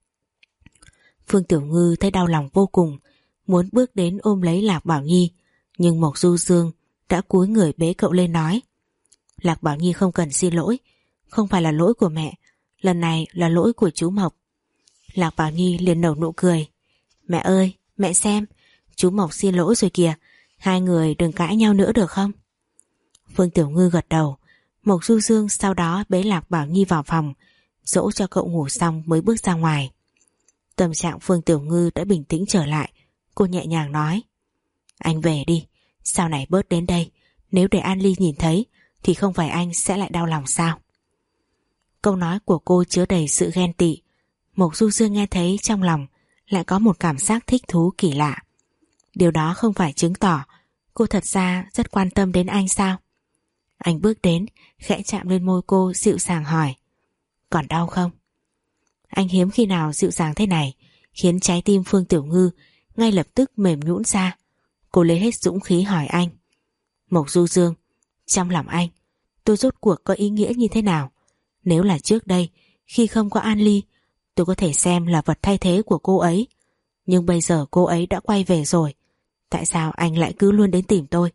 Phương Tiểu Ngư thấy đau lòng vô cùng, muốn bước đến ôm lấy Lạc Bảo Nhi, nhưng Mộc Du Dương đã cúi người bế cậu lên nói: Lạc Bảo Nhi không cần xin lỗi, không phải là lỗi của mẹ, lần này là lỗi của chú Mộc. Lạc Bảo Nhi liền nở nụ cười: Mẹ ơi, mẹ xem, chú Mộc xin lỗi rồi kìa, hai người đừng cãi nhau nữa được không? Phương Tiểu Ngư gật đầu. Mộc Du Dương sau đó bế Lạc Bảo Nhi vào phòng, dỗ cho cậu ngủ xong mới bước ra ngoài. Tâm trạng Phương Tiểu Ngư đã bình tĩnh trở lại, cô nhẹ nhàng nói: Anh về đi, sau này bớt đến đây, nếu để An Ly nhìn thấy thì không phải anh sẽ lại đau lòng sao? Câu nói của cô chứa đầy sự ghen tị. Mộc Du Dương nghe thấy trong lòng lại có một cảm giác thích thú kỳ lạ. Điều đó không phải chứng tỏ cô thật ra rất quan tâm đến anh sao? Anh bước đến, khẽ chạm lên môi cô, dịu dàng hỏi: Còn đau không? Anh hiếm khi nào dịu dàng thế này, khiến trái tim Phương Tiểu Ngư ngay lập tức mềm nhũn ra. Cô lấy hết dũng khí hỏi anh: Mộc Du Dương, trong lòng anh, tôi rốt cuộc có ý nghĩa như thế nào? Nếu là trước đây, khi không có An Ly, tôi có thể xem là vật thay thế của cô ấy. Nhưng bây giờ cô ấy đã quay về rồi, tại sao anh lại cứ luôn đến tìm tôi?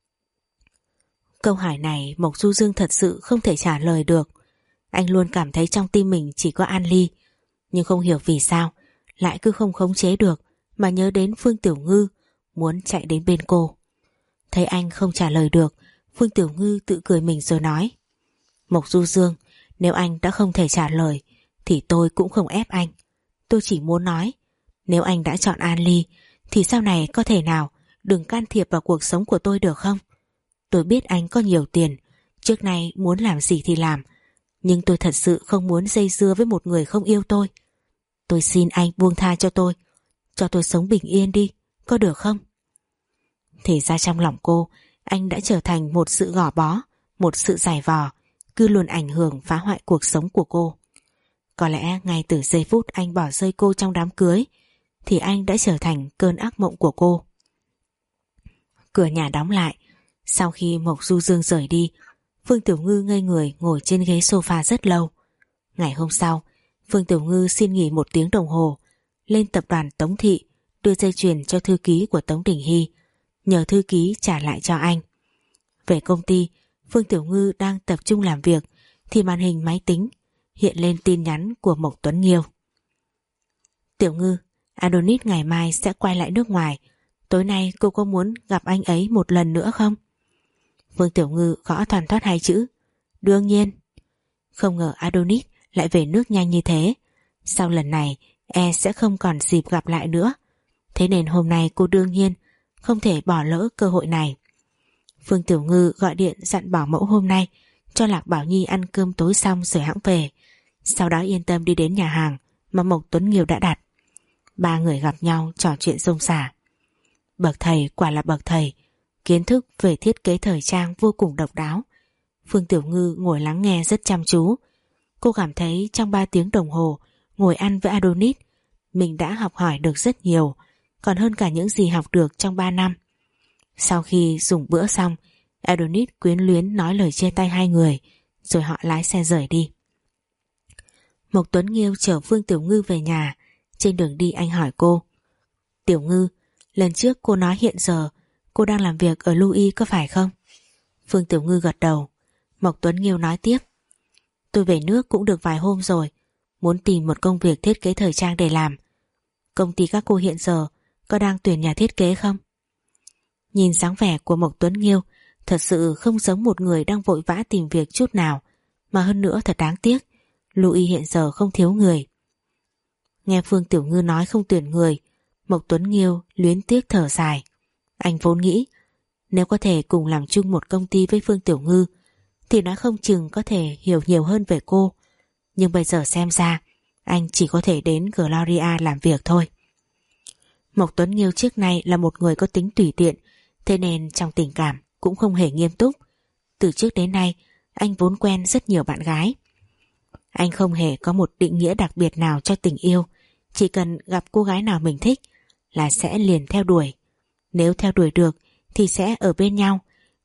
Câu hỏi này Mộc Du Dương thật sự không thể trả lời được. Anh luôn cảm thấy trong tim mình chỉ có An Ly, nhưng không hiểu vì sao lại cứ không khống chế được mà nhớ đến Phương Tiểu Ngư, muốn chạy đến bên cô. Thấy anh không trả lời được, Phương Tiểu Ngư tự cười mình rồi nói: Mộc Du Dương, nếu anh đã không thể trả lời thì tôi cũng không ép anh. Tôi chỉ muốn nói, nếu anh đã chọn An Ly thì sau này có thể nào đừng can thiệp vào cuộc sống của tôi được không? Tôi biết anh có nhiều tiền, trước nay muốn làm gì thì làm, nhưng tôi thật sự không muốn dây dưa với một người không yêu tôi. Tôi xin anh buông tha cho tôi, cho tôi sống bình yên đi, có được không? Thì ra trong lòng cô, anh đã trở thành một sự gò bó, một sự giày vò, cứ luôn ảnh hưởng phá hoại cuộc sống của cô. Có lẽ ngay từ giây phút anh bỏ rơi cô trong đám cưới thì anh đã trở thành cơn ác mộng của cô. Cửa nhà đóng lại. Sau khi Mộc Du Dương rời đi, Phương Tiểu Ngư ngây người ngồi trên ghế sofa rất lâu. Ngày hôm sau, Phương Tiểu Ngư xin nghỉ một tiếng đồng hồ, lên tập đoàn Tống Thị đưa dây chuyền cho thư ký của Tống Đình Hy, nhờ thư ký trả lại cho anh. Về công ty, Phương Tiểu Ngư đang tập trung làm việc thì màn hình máy tính hiện lên tin nhắn của Mộc Tuấn Nghiêu. Tiểu Ngư, Adonis ngày mai sẽ quay lại nước ngoài, tối nay cô có muốn gặp anh ấy một lần nữa không? Phương Tiểu Ngư gõ thoăn thoắt hai chữ: Đương nhiên. Không ngờ Adonis lại về nước nhanh như thế, sau lần này e sẽ không còn dịp gặp lại nữa, thế nên hôm nay cô đương nhiên không thể bỏ lỡ cơ hội này. Phương Tiểu Ngư gọi điện dặn bảo mẫu hôm nay cho Lạc Bảo Nhi ăn cơm tối xong rồi hãng về, sau đó yên tâm đi đến nhà hàng mà Mộc Tuấn Nghiêu đã đặt. Ba người gặp nhau trò chuyện rôm rả. Bậc thầy quả là bậc thầy, kiến thức về thiết kế thời trang vô cùng độc đáo. Phương Tiểu Ngư ngồi lắng nghe rất chăm chú. Cô cảm thấy trong ba tiếng đồng hồ ngồi ăn với Adonis, mình đã học hỏi được rất nhiều, còn hơn cả những gì học được trong ba năm. Sau khi dùng bữa xong, Adonis quyến luyến nói lời chia tay hai người, rồi họ lái xe rời đi. Mộc Tuấn Nghiêu chở Phương Tiểu Ngư về nhà. Trên đường đi anh hỏi cô: Tiểu Ngư, lần trước cô nói hiện giờ cô đang làm việc ở Louis có phải không? Phương Tiểu Ngư gật đầu. Mộc Tuấn Nghiêu nói tiếp: Tôi về nước cũng được vài hôm rồi, muốn tìm một công việc thiết kế thời trang để làm. Công ty các cô hiện giờ có đang tuyển nhà thiết kế không? Nhìn dáng vẻ của Mộc Tuấn Nghiêu thật sự không giống một người đang vội vã tìm việc chút nào, mà hơn nữa thật đáng tiếc, Louis hiện giờ không thiếu người. Nghe Phương Tiểu Ngư nói không tuyển người, Mộc Tuấn Nghiêu luyến tiếc thở dài. Anh vốn nghĩ nếu có thể cùng làm chung một công ty với Phương Tiểu Ngư thì nói không chừng có thể hiểu nhiều hơn về cô, nhưng bây giờ xem ra anh chỉ có thể đến Gloria làm việc thôi. Mộc Tuấn Nghiêu trước nay là một người có tính tùy tiện, thế nên trong tình cảm cũng không hề nghiêm túc. Từ trước đến nay anh vốn quen rất nhiều bạn gái. Anh không hề có một định nghĩa đặc biệt nào cho tình yêu, chỉ cần gặp cô gái nào mình thích là sẽ liền theo đuổi. Nếu theo đuổi được thì sẽ ở bên nhau,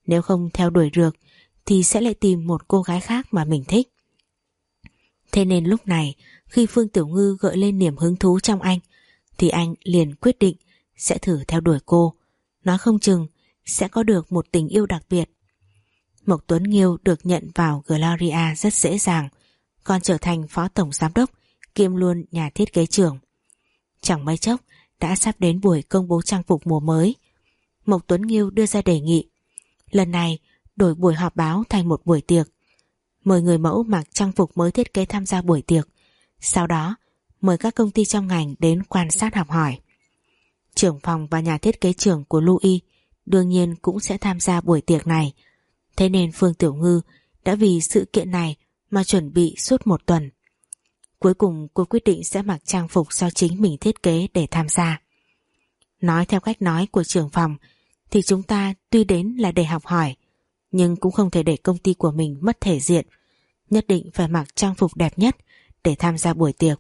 Nếu không theo đuổi được thì sẽ lại tìm một cô gái khác mà mình thích. Thế nên lúc này khi Phương Tiểu Ngư gợi lên niềm hứng thú trong anh thì anh liền quyết định sẽ thử theo đuổi cô. Nói không chừng sẽ có được một tình yêu đặc biệt. Mộc Tuấn Nghiêu được nhận vào Gloria rất dễ dàng, còn trở thành phó tổng giám đốc kiêm luôn nhà thiết kế trưởng. Chẳng mấy chốc đã sắp đến buổi công bố trang phục mùa mới. Mộc Tuấn Nghiêu đưa ra đề nghị lần này đổi buổi họp báo thành một buổi tiệc, mời người mẫu mặc trang phục mới thiết kế tham gia buổi tiệc, sau đó mời các công ty trong ngành đến quan sát học hỏi. Trưởng phòng và nhà thiết kế trưởng của Louis đương nhiên cũng sẽ tham gia buổi tiệc này. Thế nên Phương Tiểu Ngư đã vì sự kiện này mà chuẩn bị suốt một tuần. Cuối cùng cô quyết định sẽ mặc trang phục do chính mình thiết kế để tham gia. Nói theo cách nói của trưởng phòng thì chúng ta tuy đến là để học hỏi, nhưng cũng không thể để công ty của mình mất thể diện, nhất định phải mặc trang phục đẹp nhất để tham gia buổi tiệc.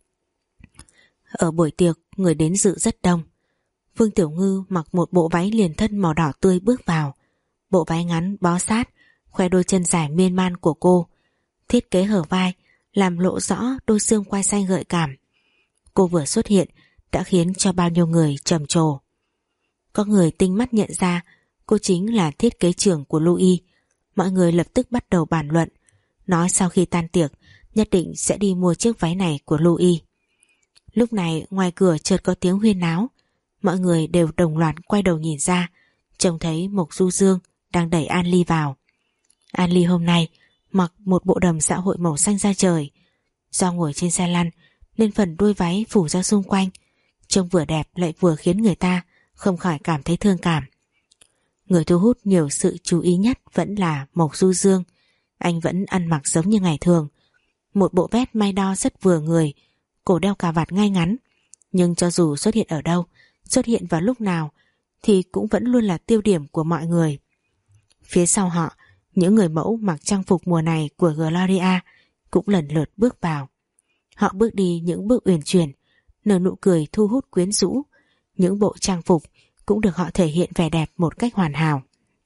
Ở buổi tiệc người đến dự rất đông. Phương Tiểu Ngư mặc một bộ váy liền thân màu đỏ tươi bước vào. Bộ váy ngắn bó sát khoe đôi chân dài miên man của cô, thiết kế hở vai làm lộ rõ đôi xương quai xanh gợi cảm. Cô vừa xuất hiện đã khiến cho bao nhiêu người trầm trồ. Có người tinh mắt nhận ra cô chính là thiết kế trưởng của Louis. Mọi người lập tức bắt đầu bàn luận, nói sau khi tan tiệc nhất định sẽ đi mua chiếc váy này của Louis. Lúc này ngoài cửa chợt có tiếng huyên náo, mọi người đều đồng loạt quay đầu nhìn ra, trông thấy Mộc Du Dương đang đẩy An Ly vào. An Ly hôm nay mặc một bộ đầm xã hội màu xanh da trời, do ngồi trên xe lăn nên phần đuôi váy phủ ra xung quanh, trông vừa đẹp lại vừa khiến người ta không khỏi cảm thấy thương cảm. Người thu hút nhiều sự chú ý nhất vẫn là Mộc Du Dương. Anh vẫn ăn mặc giống như ngày thường, một bộ vest may đo rất vừa người, cổ đeo cà vạt ngay ngắn, nhưng cho dù xuất hiện ở đâu, xuất hiện vào lúc nào thì cũng vẫn luôn là tiêu điểm của mọi người. Phía sau họ, những người mẫu mặc trang phục mùa này của Gloria cũng lần lượt bước vào. Họ bước đi những bước uyển chuyển, nở nụ cười thu hút quyến rũ. Những bộ trang phục cũng được họ thể hiện vẻ đẹp một cách hoàn hảo.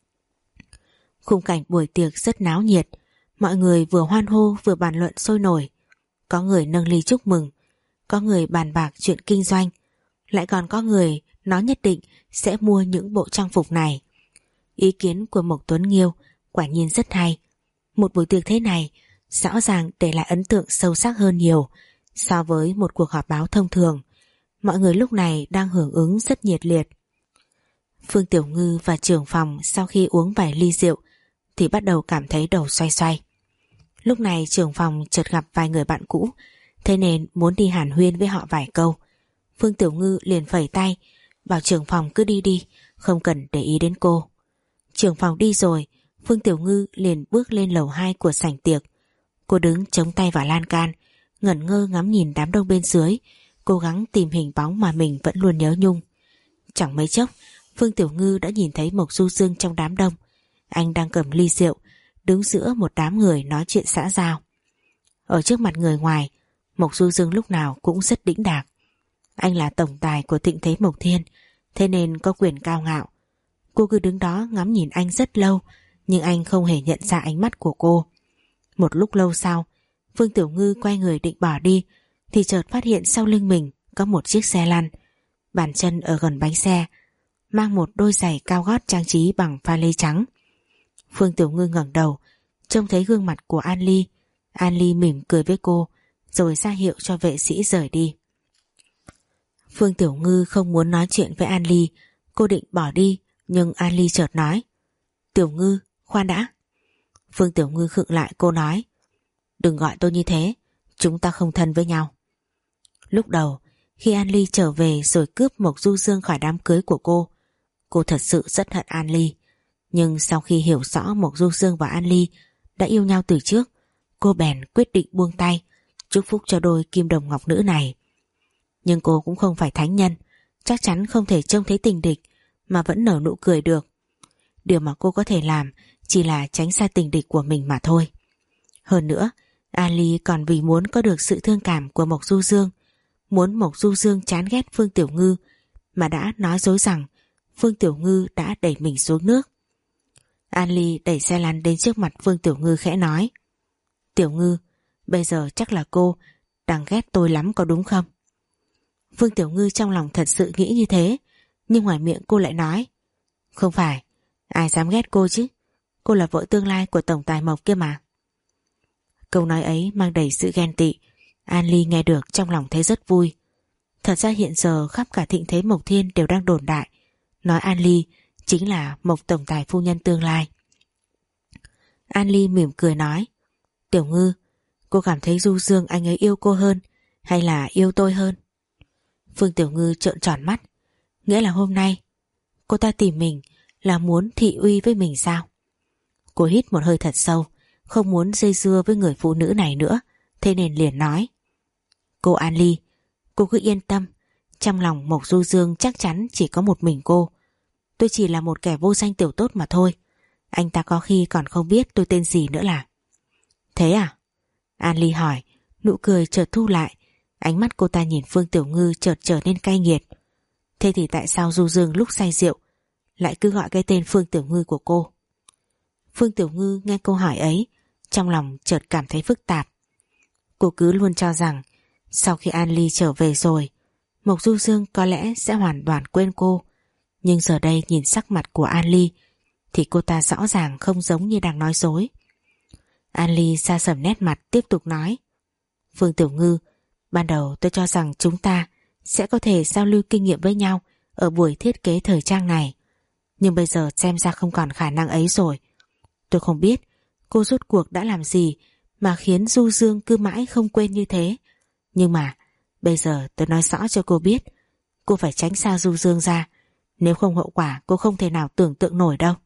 Khung cảnh buổi tiệc rất náo nhiệt, mọi người vừa hoan hô vừa bàn luận sôi nổi. Có người nâng ly chúc mừng, có người bàn bạc chuyện kinh doanh, lại còn có người nói nhất định sẽ mua những bộ trang phục này. Ý kiến của Mộc Tuấn Nghiêu quả nhiên rất hay. Một buổi tiệc thế này rõ ràng để lại ấn tượng sâu sắc hơn nhiều so với một cuộc họp báo thông thường. Mọi người lúc này đang hưởng ứng rất nhiệt liệt. Phương Tiểu Ngư và trưởng phòng sau khi uống vài ly rượu thì bắt đầu cảm thấy đầu xoay xoay. Lúc này trưởng phòng chợt gặp vài người bạn cũ, thế nên muốn đi hàn huyên với họ vài câu. Phương Tiểu Ngư liền phẩy tay bảo trưởng phòng cứ đi đi, không cần để ý đến cô. Trưởng phòng đi rồi, Phương Tiểu Ngư liền bước lên lầu hai của sảnh tiệc. Cô đứng chống tay vào lan can, ngẩn ngơ ngắm nhìn đám đông bên dưới, cố gắng tìm hình bóng mà mình vẫn luôn nhớ nhung. Chẳng mấy chốc, Phương Tiểu Ngư đã nhìn thấy Mộc Du Dương trong đám đông. Anh đang cầm ly rượu, đứng giữa một đám người nói chuyện xã giao. Ở trước mặt người ngoài, Mộc Du Dương lúc nào cũng rất đĩnh đạc. Anh là tổng tài của Thịnh Thế Mộc Thiên, thế nên có quyền cao ngạo. Cô cứ đứng đó ngắm nhìn anh rất lâu, nhưng anh không hề nhận ra ánh mắt của cô. Một lúc lâu sau, Phương Tiểu Ngư quay người định bỏ đi thì chợt phát hiện sau lưng mình có một chiếc xe lăn. Bàn chân ở gần bánh xe mang một đôi giày cao gót trang trí bằng pha lê trắng. Phương Tiểu Ngư ngẩng đầu, trông thấy gương mặt của An Ly. An Ly mỉm cười với cô rồi ra hiệu cho vệ sĩ rời đi. Phương Tiểu Ngư không muốn nói chuyện với An Ly, cô định bỏ đi nhưng An Ly chợt nói: Tiểu Ngư, khoan đã. Phương Tiểu Ngư khựng lại, cô nói: Đừng gọi tôi như thế, chúng ta không thân với nhau. Lúc đầu khi An Ly trở về rồi cướp Mộc Du Dương khỏi đám cưới của cô, cô thật sự rất hận An Ly. Nhưng sau khi hiểu rõ Mộc Du Dương và An Ly đã yêu nhau từ trước, cô bèn quyết định buông tay, chúc phúc cho đôi kim đồng ngọc nữ này. Nhưng cô cũng không phải thánh nhân, chắc chắn không thể trông thấy tình địch mà vẫn nở nụ cười được. Điều mà cô có thể làm chỉ là tránh xa tình địch của mình mà thôi. Hơn nữa, An Ly còn vì muốn có được sự thương cảm của Mộc Du Dương, muốn Mộc Du Dương chán ghét Phương Tiểu Ngư, mà đã nói dối rằng Phương Tiểu Ngư đã đẩy mình xuống nước. An Ly đẩy xe lăn đến trước mặt Phương Tiểu Ngư khẽ nói: Tiểu Ngư, bây giờ chắc là cô đang ghét tôi lắm có đúng không? Phương Tiểu Ngư trong lòng thật sự nghĩ như thế, nhưng ngoài miệng cô lại nói: Không phải, ai dám ghét cô chứ, cô là vợ tương lai của tổng tài Mộc kia mà. Câu nói ấy mang đầy sự ghen tị. An Ly nghe được trong lòng thấy rất vui. Thật ra hiện giờ khắp cả thịnh thế Mộc Thiên đều đang đồn đại nói An Ly chính là Mộc tổng tài phu nhân tương lai. An Ly mỉm cười nói: Tiểu Ngư, cô cảm thấy Du Dương anh ấy yêu cô hơn hay là yêu tôi hơn? Phương Tiểu Ngư trợn tròn mắt. Nghĩa là hôm nay cô ta tìm mình là muốn thị uy với mình sao? Cô hít một hơi thật sâu, không muốn dây dưa với người phụ nữ này nữa, thế nên liền nói: Cô An Ly, cô cứ yên tâm, trong lòng Mộc Du Dương chắc chắn chỉ có một mình cô. Tôi chỉ là một kẻ vô danh tiểu tốt mà thôi. Anh ta có khi còn không biết tôi tên gì nữa là. Thế à? An Ly hỏi, nụ cười chợt thu lại. Ánh mắt cô ta nhìn Phương Tiểu Ngư chợt trở nên cay nghiệt. Thế thì tại sao Du Dương lúc say rượu lại cứ gọi cái tên Phương Tiểu Ngư của cô? Phương Tiểu Ngư nghe câu hỏi ấy, trong lòng chợt cảm thấy phức tạp. Cô cứ luôn cho rằng sau khi An Ly trở về rồi, Mộc Du Dương có lẽ sẽ hoàn toàn quên cô. Nhưng giờ đây nhìn sắc mặt của An Ly thì cô ta rõ ràng không giống như đang nói dối. An Ly sa sầm nét mặt tiếp tục nói: Phương Tiểu Ngư, ban đầu tôi cho rằng chúng ta sẽ có thể giao lưu kinh nghiệm với nhau ở buổi thiết kế thời trang này. Nhưng bây giờ xem ra không còn khả năng ấy rồi. Tôi không biết cô rốt cuộc đã làm gì mà khiến Du Dương cứ mãi không quên như thế. Nhưng mà bây giờ tôi nói rõ cho cô biết, cô phải tránh xa Du Dương ra, nếu không hậu quả cô không thể nào tưởng tượng nổi đâu.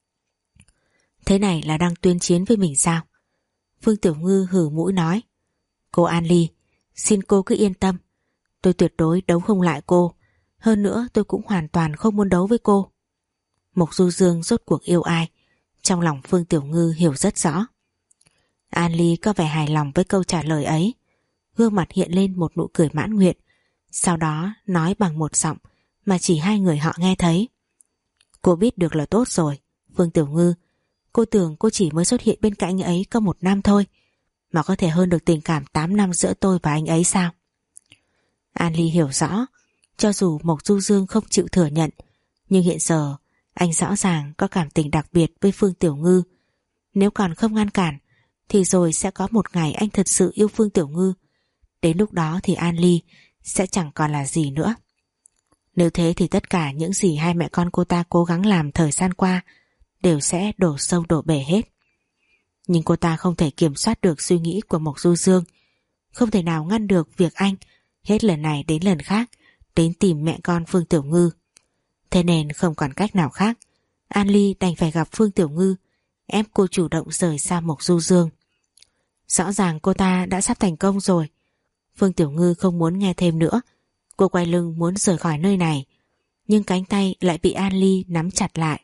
Thế này là đang tuyên chiến với mình sao? Phương Tiểu Ngư hử mũi nói: Cô An Ly, xin cô cứ yên tâm, tôi tuyệt đối đấu không lại cô. Hơn nữa tôi cũng hoàn toàn không muốn đấu với cô. Mộc Du Dương rốt cuộc yêu ai? Trong lòng Phương Tiểu Ngư hiểu rất rõ. An Ly có vẻ hài lòng với câu trả lời ấy, gương mặt hiện lên một nụ cười mãn nguyện, sau đó nói bằng một giọng mà chỉ hai người họ nghe thấy: Cô biết được là tốt rồi, Phương Tiểu Ngư. Cô tưởng cô chỉ mới xuất hiện bên cạnh anh ấy có một năm thôi mà có thể hơn được tình cảm tám năm giữa tôi và anh ấy sao? An Ly hiểu rõ, cho dù Mộc Du Dương không chịu thừa nhận, nhưng hiện giờ anh rõ ràng có cảm tình đặc biệt với Phương Tiểu Ngư. Nếu còn không ngăn cản thì rồi sẽ có một ngày anh thật sự yêu Phương Tiểu Ngư. Đến lúc đó thì An Ly sẽ chẳng còn là gì nữa. Nếu thế thì tất cả những gì hai mẹ con cô ta cố gắng làm thời gian qua đều sẽ đổ sâu đổ bể hết. Nhưng cô ta không thể kiểm soát được suy nghĩ của Mộc Du Dương, không thể nào ngăn được việc anh hết lần này đến lần khác đến tìm mẹ con Phương Tiểu Ngư. Thế nên không còn cách nào khác, An Ly đành phải gặp Phương Tiểu Ngư, ép cô chủ động rời xa Mộc Du Dương. Rõ ràng cô ta đã sắp thành công rồi. Phương Tiểu Ngư không muốn nghe thêm nữa. Cô quay lưng muốn rời khỏi nơi này, nhưng cánh tay lại bị An Ly nắm chặt lại.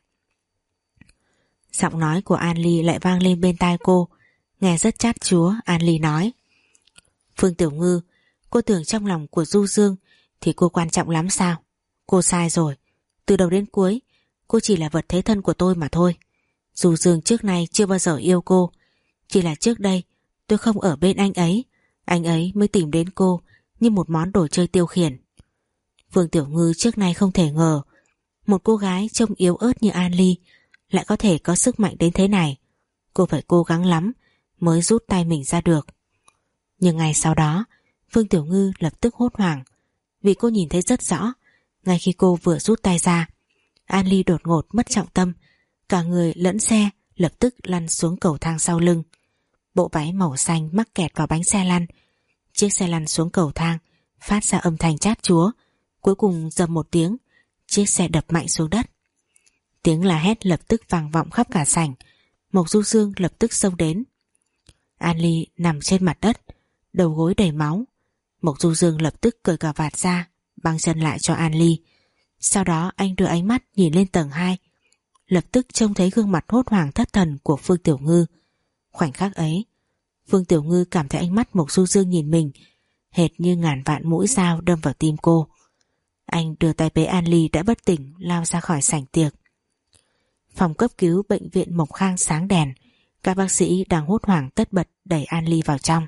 Giọng nói của An Ly lại vang lên bên tai cô, nghe rất chát chúa. An Ly nói: Phương Tiểu Ngư, cô tưởng trong lòng của Du Dương thì cô quan trọng lắm sao? Cô sai rồi. Từ đầu đến cuối cô chỉ là vật thế thân của tôi mà thôi. Du Dương trước nay chưa bao giờ yêu cô, chỉ là trước đây tôi không ở bên anh ấy, anh ấy mới tìm đến cô như một món đồ chơi tiêu khiển. Phương Tiểu Ngư trước nay không thể ngờ một cô gái trông yếu ớt như An Ly lại có thể có sức mạnh đến thế này. Cô phải cố gắng lắm mới rút tay mình ra được. Nhưng ngay sau đó Phương Tiểu Ngư lập tức hốt hoảng, vì cô nhìn thấy rất rõ, ngay khi cô vừa rút tay ra, An Ly đột ngột mất trọng tâm, cả người lẫn xe lập tức lăn xuống cầu thang sau lưng. Bộ váy màu xanh mắc kẹt vào bánh xe lăn. Chiếc xe lăn xuống cầu thang phát ra âm thanh chát chúa. Cuối cùng dầm một tiếng, chiếc xe đập mạnh xuống đất. Tiếng la hét lập tức vang vọng khắp cả sảnh. Mộc Du Dương lập tức xông đến. An Ly nằm trên mặt đất, đầu gối đầy máu. Mộc Du Dương lập tức cởi cà vạt ra, băng chân lại cho An Ly. Sau đó anh đưa ánh mắt nhìn lên tầng hai, lập tức trông thấy gương mặt hốt hoảng thất thần của Phương Tiểu Ngư. Khoảnh khắc ấy, Phương Tiểu Ngư cảm thấy ánh mắt Mộc Du Dương nhìn mình hệt như ngàn vạn mũi dao đâm vào tim cô. Anh đưa tay bế An Ly đã bất tỉnh lao ra khỏi sảnh tiệc. Phòng cấp cứu bệnh viện Mộc Khang sáng đèn. Các bác sĩ đang hốt hoảng tất bật đẩy An Ly vào trong.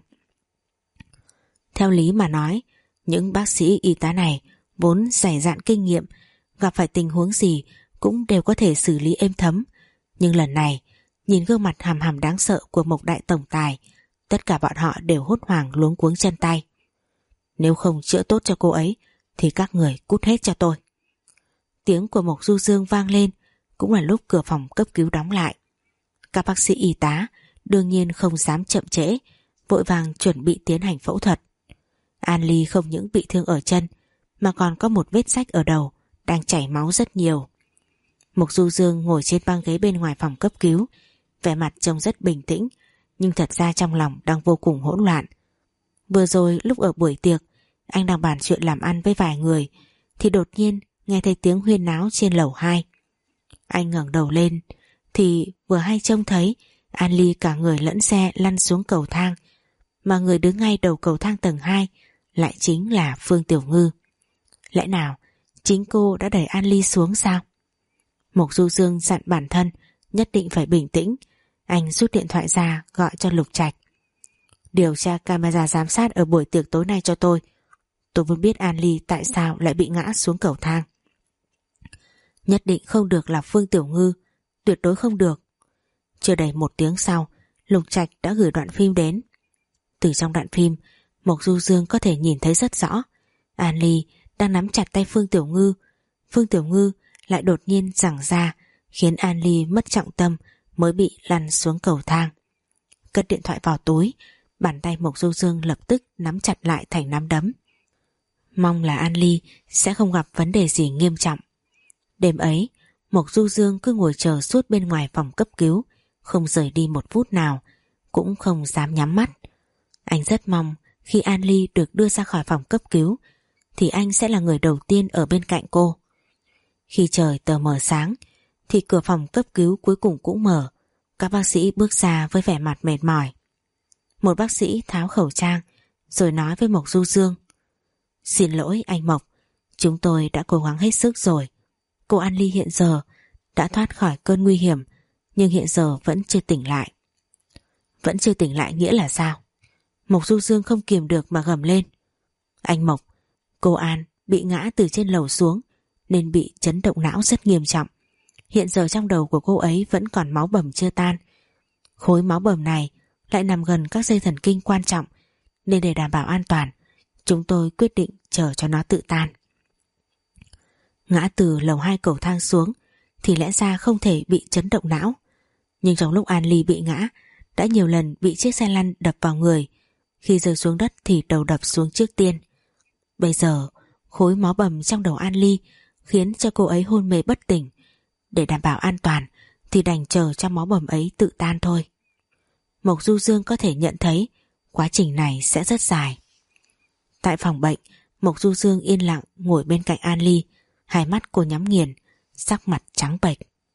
Theo lý mà nói, những bác sĩ y tá này vốn dày dạn kinh nghiệm, gặp phải tình huống gì cũng đều có thể xử lý êm thấm. Nhưng lần này, nhìn gương mặt hằm hằm đáng sợ của Mộc đại tổng tài, tất cả bọn họ đều hốt hoảng luống cuống chân tay. Nếu không chữa tốt cho cô ấy thì các người cút hết cho tôi. Tiếng của Mộc Du Dương vang lên, cũng là lúc cửa phòng cấp cứu đóng lại. Các bác sĩ y tá đương nhiên không dám chậm trễ, vội vàng chuẩn bị tiến hành phẫu thuật. An Ly không những bị thương ở chân mà còn có một vết rách ở đầu, đang chảy máu rất nhiều. Mộc Du Dương ngồi trên băng ghế bên ngoài phòng cấp cứu, vẻ mặt trông rất bình tĩnh, nhưng thật ra trong lòng đang vô cùng hỗn loạn. Vừa rồi lúc ở buổi tiệc, anh đang bàn chuyện làm ăn với vài người, thì đột nhiên nghe thấy tiếng huyên náo trên lầu hai. Anh ngẩng đầu lên thì vừa hay trông thấy An Ly cả người lẫn xe lăn xuống cầu thang, mà người đứng ngay đầu cầu thang tầng hai lại chính là Phương Tiểu Ngư. Lẽ nào chính cô đã đẩy An Ly xuống sao? Mộc Du Dương dặn bản thân nhất định phải bình tĩnh. Anh rút điện thoại ra gọi cho Lục Trạch. Điều tra camera giám sát ở buổi tiệc tối nay cho tôi. Tôi muốn biết An Ly tại sao lại bị ngã xuống cầu thang. Nhất định không được là Phương Tiểu Ngư, tuyệt đối không được. Chưa đầy một tiếng sau, Lục Trạch đã gửi đoạn phim đến. Từ trong đoạn phim, Mộc Du Dương có thể nhìn thấy rất rõ An Ly đang nắm chặt tay Phương Tiểu Ngư. Phương Tiểu Ngư lại đột nhiên giằng ra, khiến An Ly mất trọng tâm mới bị lăn xuống cầu thang. Cất điện thoại vào túi, bàn tay Mộc Du Dương lập tức nắm chặt lại thành nắm đấm. Mong là An Ly sẽ không gặp vấn đề gì nghiêm trọng. Đêm ấy, Mộc Du Dương cứ ngồi chờ suốt bên ngoài phòng cấp cứu, không rời đi một phút nào, cũng không dám nhắm mắt. Anh rất mong khi An Ly được đưa ra khỏi phòng cấp cứu thì anh sẽ là người đầu tiên ở bên cạnh cô. Khi trời tờ mờ sáng thì cửa phòng cấp cứu cuối cùng cũng mở. Các bác sĩ bước ra với vẻ mặt mệt mỏi. Một bác sĩ tháo khẩu trang rồi nói với Mộc Du Dương: Xin lỗi anh Mộc, chúng tôi đã cố gắng hết sức rồi. Cô An Ly hiện giờ đã thoát khỏi cơn nguy hiểm, nhưng hiện giờ vẫn chưa tỉnh lại. Vẫn chưa tỉnh lại nghĩa là sao? Mộc Du Dương không kiềm được mà gầm lên. Anh Mộc, cô An bị ngã từ trên lầu xuống nên bị chấn động não rất nghiêm trọng. Hiện giờ trong đầu của cô ấy vẫn còn máu bầm chưa tan. Khối máu bầm này lại nằm gần các dây thần kinh quan trọng, nên để đảm bảo an toàn, chúng tôi quyết định chờ cho nó tự tan. Ngã từ lầu hai cầu thang xuống thì lẽ ra không thể bị chấn động não, nhưng trong lúc An Ly bị ngã đã nhiều lần bị chiếc xe lăn đập vào người. Khi rơi xuống đất thì đầu đập xuống trước tiên. Bây giờ khối máu bầm trong đầu An Ly khiến cho cô ấy hôn mê bất tỉnh. Để đảm bảo an toàn thì đành chờ cho máu bầm ấy tự tan thôi. Mộc Du Dương có thể nhận thấy quá trình này sẽ rất dài. Tại phòng bệnh, Mộc Du Dương yên lặng ngồi bên cạnh An Ly, hai mắt cô nhắm nghiền, sắc mặt trắng bệch.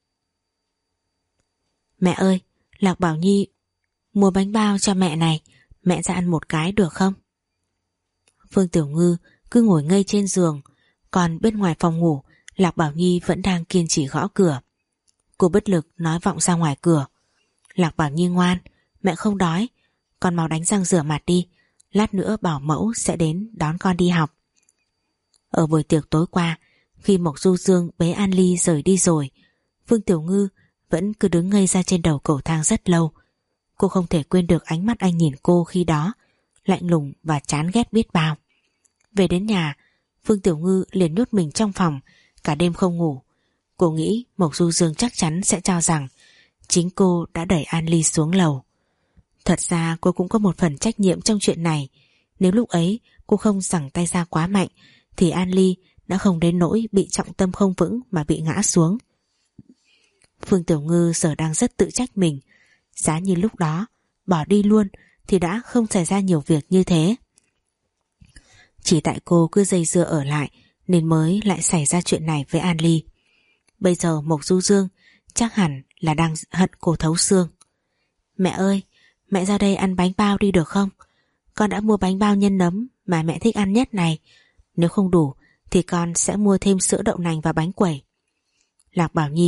Mẹ ơi, Lạc Bảo Nhi mua bánh bao cho mẹ này, mẹ ra ăn một cái được không? Phương Tiểu Ngư cứ ngồi ngây trên giường, còn bên ngoài phòng ngủ Lạc Bảo Nhi vẫn đang kiên trì gõ cửa. Cô bất lực nói vọng ra ngoài cửa. Lạc Bảo Nhi ngoan, mẹ không đói, con mau đánh răng rửa mặt đi, lát nữa bảo mẫu sẽ đến đón con đi học. Ở buổi tiệc tối qua, khi Mộc Du Dương bế An Ly rời đi rồi, Phương Tiểu Ngư vẫn cứ đứng ngây ra trên đầu cầu thang rất lâu. Cô không thể quên được ánh mắt anh nhìn cô khi đó, lạnh lùng và chán ghét biết bao. Về đến nhà, Phương Tiểu Ngư liền nhốt mình trong phòng, cả đêm không ngủ. Cô nghĩ Mộc Du Dương chắc chắn sẽ cho rằng chính cô đã đẩy An Ly xuống lầu. Thật ra cô cũng có một phần trách nhiệm trong chuyện này. Nếu lúc ấy cô không giằng tay ra quá mạnh thì An Ly đã không đến nỗi bị trọng tâm không vững mà bị ngã xuống. Phương Tiểu Ngư giờ đang rất tự trách mình. Giá như lúc đó bỏ đi luôn thì đã không xảy ra nhiều việc như thế. Chỉ tại cô cứ dây dưa ở lại nên mới lại xảy ra chuyện này với An Ly. Bây giờ Mộc Du Dương chắc hẳn là đang hận cô thấu xương. Mẹ ơi, mẹ ra đây ăn bánh bao đi được không? Con đã mua bánh bao nhân nấm mà mẹ thích ăn nhất này. Nếu không đủ thì con sẽ mua thêm sữa đậu nành và bánh quẩy. Lạc Bảo Nhi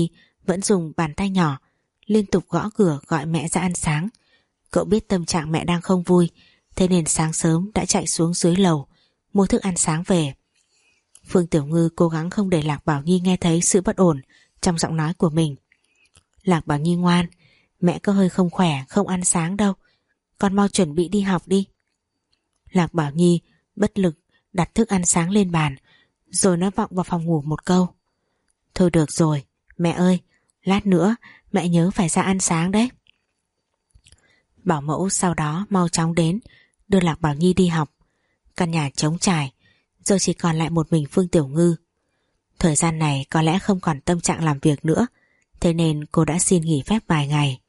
vẫn dùng bàn tay nhỏ liên tục gõ cửa gọi mẹ ra ăn sáng. Cậu biết tâm trạng mẹ đang không vui, thế nên sáng sớm đã chạy xuống dưới lầu mua thức ăn sáng về. Phương Tiểu Ngư cố gắng không để Lạc Bảo Nhi nghe thấy sự bất ổn trong giọng nói của mình. Lạc Bảo Nhi ngoan, mẹ có hơi không khỏe, không ăn sáng đâu, con mau chuẩn bị đi học đi. Lạc Bảo Nhi bất lực đặt thức ăn sáng lên bàn, rồi nói vọng vào phòng ngủ một câu: Thôi được rồi, mẹ ơi, lát nữa mẹ nhớ phải ra ăn sáng đấy. Bảo mẫu sau đó mau chóng đến đưa Lạc Bảo Nhi đi học. Căn nhà trống trải, giờ chỉ còn lại một mình Phương Tiểu Ngư. Thời gian này có lẽ không còn tâm trạng làm việc nữa, thế nên cô đã xin nghỉ phép vài ngày.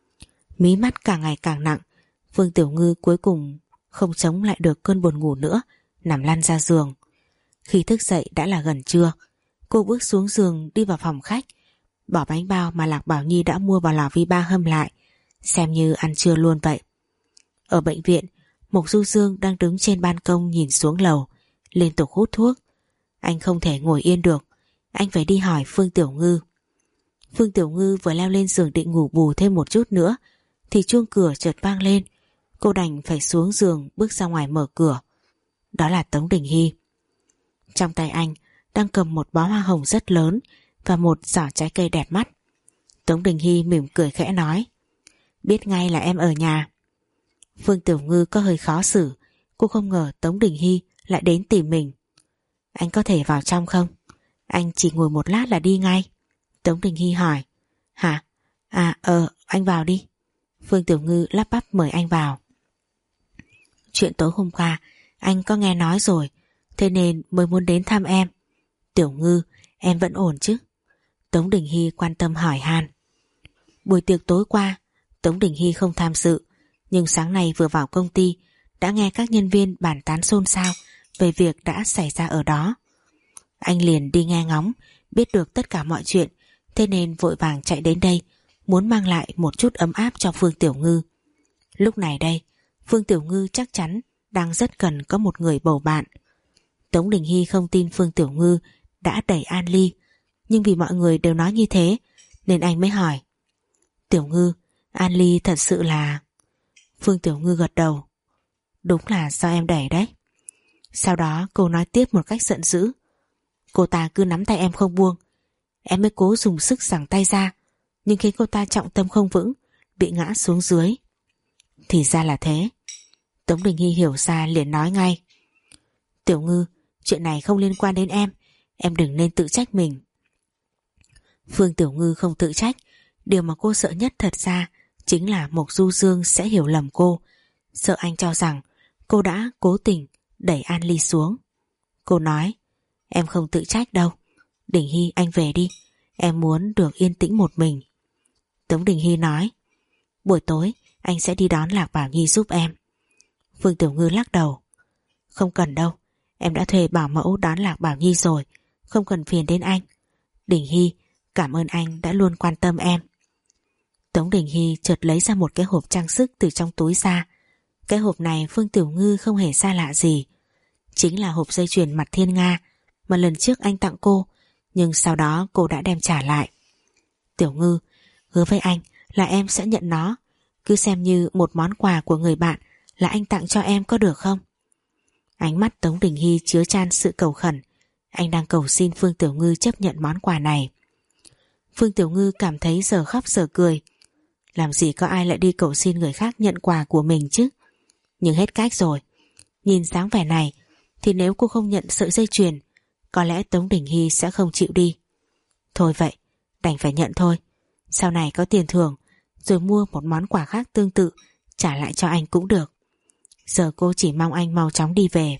Mí mắt càng ngày càng nặng, Phương Tiểu Ngư cuối cùng không chống lại được cơn buồn ngủ nữa, nằm lăn ra giường. Khi thức dậy đã là gần trưa. Cô bước xuống giường đi vào phòng khách, bỏ bánh bao mà Lạc Bảo Nhi đã mua vào lò vi ba hâm lại, xem như ăn trưa luôn vậy. Ở bệnh viện, Mộc Du Dương đang đứng trên ban công nhìn xuống lầu, liên tục hút thuốc. Anh không thể ngồi yên được, anh phải đi hỏi Phương Tiểu Ngư. Phương Tiểu Ngư vừa leo lên giường định ngủ bù thêm một chút nữa thì chuông cửa chợt vang lên. Cô đành phải xuống giường bước ra ngoài mở cửa. Đó là Tống Đình Hy. Trong tay anh đang cầm một bó hoa hồng rất lớn và một giỏ trái cây đẹp mắt. Tống Đình Hy mỉm cười khẽ nói: Biết ngay là em ở nhà. Phương Tiểu Ngư có hơi khó xử, cô không ngờ Tống Đình Hy lại đến tìm mình. Anh có thể vào trong không? Anh chỉ ngồi một lát là đi ngay. Tống Đình Hy hỏi. Hả? À ờ anh vào đi. Phương Tiểu Ngư lắp bắp mời anh vào. Chuyện tối hôm qua anh có nghe nói rồi, thế nên mới muốn đến thăm em. Tiểu Ngư, em vẫn ổn chứ? Tống Đình Hy quan tâm hỏi han. Buổi tiệc tối qua Tống Đình Hy không tham dự, nhưng sáng nay vừa vào công ty đã nghe các nhân viên bàn tán xôn xao về việc đã xảy ra ở đó. Anh liền đi nghe ngóng, biết được tất cả mọi chuyện, thế nên vội vàng chạy đến đây, muốn mang lại một chút ấm áp cho Phương Tiểu Ngư. Lúc này đây, Phương Tiểu Ngư chắc chắn đang rất cần có một người bầu bạn. Tống Đình Hy không tin Phương Tiểu Ngư đã đẩy An Ly, nhưng vì mọi người đều nói như thế nên anh mới hỏi. Tiểu Ngư, An Ly thật sự là... Phương Tiểu Ngư gật đầu. Đúng là do em đẩy đấy. Sau đó cô nói tiếp một cách giận dữ. Cô ta cứ nắm tay em không buông, em mới cố dùng sức giằng tay ra, nhưng khiến cô ta trọng tâm không vững, bị ngã xuống dưới. Thì ra là thế. Tống Đình Hy hiểu ra liền nói ngay. Tiểu Ngư, chuyện này không liên quan đến em, em đừng nên tự trách mình. Phương Tiểu Ngư không tự trách. Điều mà cô sợ nhất thật ra chính là Mộc Du Dương sẽ hiểu lầm cô, sợ anh cho rằng cô đã cố tình đẩy An Ly xuống. Cô nói, em không tự trách đâu. Đình Hy, anh về đi, em muốn được yên tĩnh một mình. Tống Đình Hy nói, buổi tối anh sẽ đi đón Lạc Bảo Nhi giúp em. Phương Tiểu Ngư lắc đầu, không cần đâu, em đã thuê bảo mẫu đón Lạc Bảo Nhi rồi, không cần phiền đến anh. Đình Hy, cảm ơn anh đã luôn quan tâm em. Tống Đình Hy chợt lấy ra một cái hộp trang sức từ trong túi ra. Cái hộp này Phương Tiểu Ngư không hề xa lạ gì, chính là hộp dây chuyền mặt thiên nga mà lần trước anh tặng cô, nhưng sau đó cô đã đem trả lại. Tiểu Ngư, hứa với anh là em sẽ nhận nó, cứ xem như một món quà của người bạn là anh tặng cho em, có được không? Ánh mắt Tống Đình Hy chứa chan sự cầu khẩn. Anh đang cầu xin Phương Tiểu Ngư chấp nhận món quà này. Phương Tiểu Ngư cảm thấy giờ khóc giờ cười. Làm gì có ai lại đi cầu xin người khác nhận quà của mình chứ? Nhưng hết cách rồi. Nhìn dáng vẻ này thì nếu cô không nhận sợi dây chuyền, có lẽ Tống Đình Hy sẽ không chịu đi. Thôi vậy, đành phải nhận thôi. Sau này có tiền thưởng rồi mua một món quà khác tương tự trả lại cho anh cũng được. Giờ cô chỉ mong anh mau chóng đi về.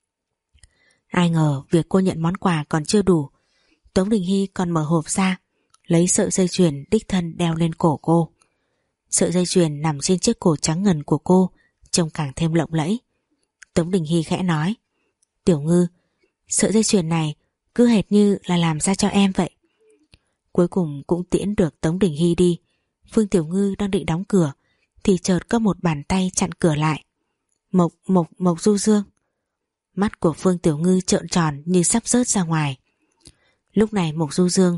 Ai ngờ việc cô nhận món quà còn chưa đủ, Tống Đình Hy còn mở hộp ra, lấy sợi dây chuyền đích thân đeo lên cổ cô. Sợi dây chuyền nằm trên chiếc cổ trắng ngần của cô trông càng thêm lộng lẫy. Tống Đình Hy khẽ nói, Tiểu Ngư, sợi dây chuyền này cứ hệt như là làm ra cho em vậy. Cuối cùng cũng tiễn được Tống Đình Hy đi. Phương Tiểu Ngư đang định đóng cửa thì chợt có một bàn tay chặn cửa lại. Mộc, Mộc, Mộc Du Dương. Mắt của Phương Tiểu Ngư trợn tròn như sắp rớt ra ngoài. Lúc này Mộc Du Dương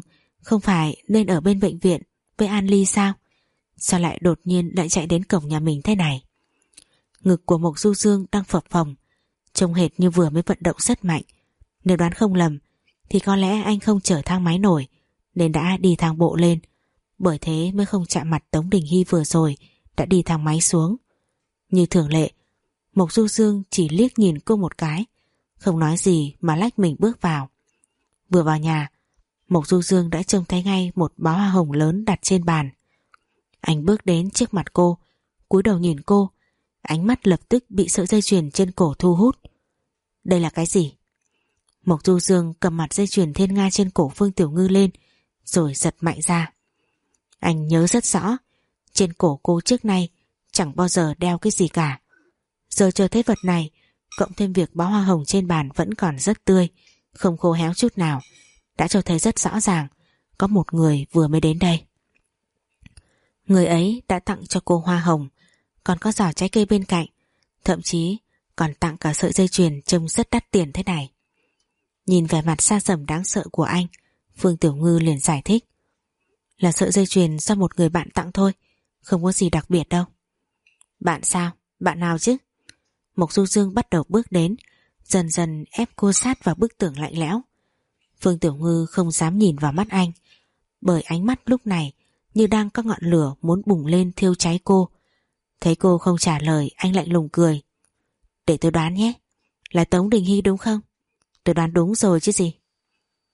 Không phải nên ở bên bệnh viện với An Ly sao? Sao lại đột nhiên lại chạy đến cổng nhà mình thế này? Ngực của Mộc Du Dương đang phập phồng, trông hệt như vừa mới vận động rất mạnh. Nếu đoán không lầm thì có lẽ anh không chở thang máy nổi nên đã đi thang bộ lên, bởi thế mới không chạm mặt Tống Đình Hy vừa rồi đã đi thang máy xuống. Như thường lệ, Mộc Du Dương chỉ liếc nhìn cô một cái, không nói gì mà lách mình bước vào. Vừa vào nhà, Mộc Du Dương đã trông thấy ngay một bó hoa hồng lớn đặt trên bàn. Anh bước đến trước mặt cô, cúi đầu nhìn cô, ánh mắt lập tức bị sợi dây chuyền trên cổ thu hút. Đây là cái gì? Mộc Du Dương cầm mặt dây chuyền thiên nga trên cổ Phương Tiểu Ngư lên, rồi giật mạnh ra. Anh nhớ rất rõ, trên cổ cô trước nay chẳng bao giờ đeo cái gì cả. Giờ chờ thấy vật này, cộng thêm việc bó hoa hồng trên bàn vẫn còn rất tươi, không khô héo chút nào, đã cho thấy rất rõ ràng có một người vừa mới đến đây. Người ấy đã tặng cho cô hoa hồng, còn có giỏ trái cây bên cạnh, thậm chí còn tặng cả sợi dây chuyền trông rất đắt tiền thế này. Nhìn vẻ mặt xa sầm đáng sợ của anh, Phương Tiểu Ngư liền giải thích. Là sợi dây chuyền do một người bạn tặng thôi, không có gì đặc biệt đâu. Bạn sao? Bạn nào chứ? Mộc Du Dương bắt đầu bước đến, dần dần ép cô sát vào bức tường lạnh lẽo. Phương Tiểu Ngư không dám nhìn vào mắt anh, bởi ánh mắt lúc này như đang có ngọn lửa muốn bùng lên thiêu cháy cô. Thấy cô không trả lời, anh lạnh lùng cười. Để tôi đoán nhé, là Tống Đình Hy đúng không? Tôi đoán đúng rồi chứ gì.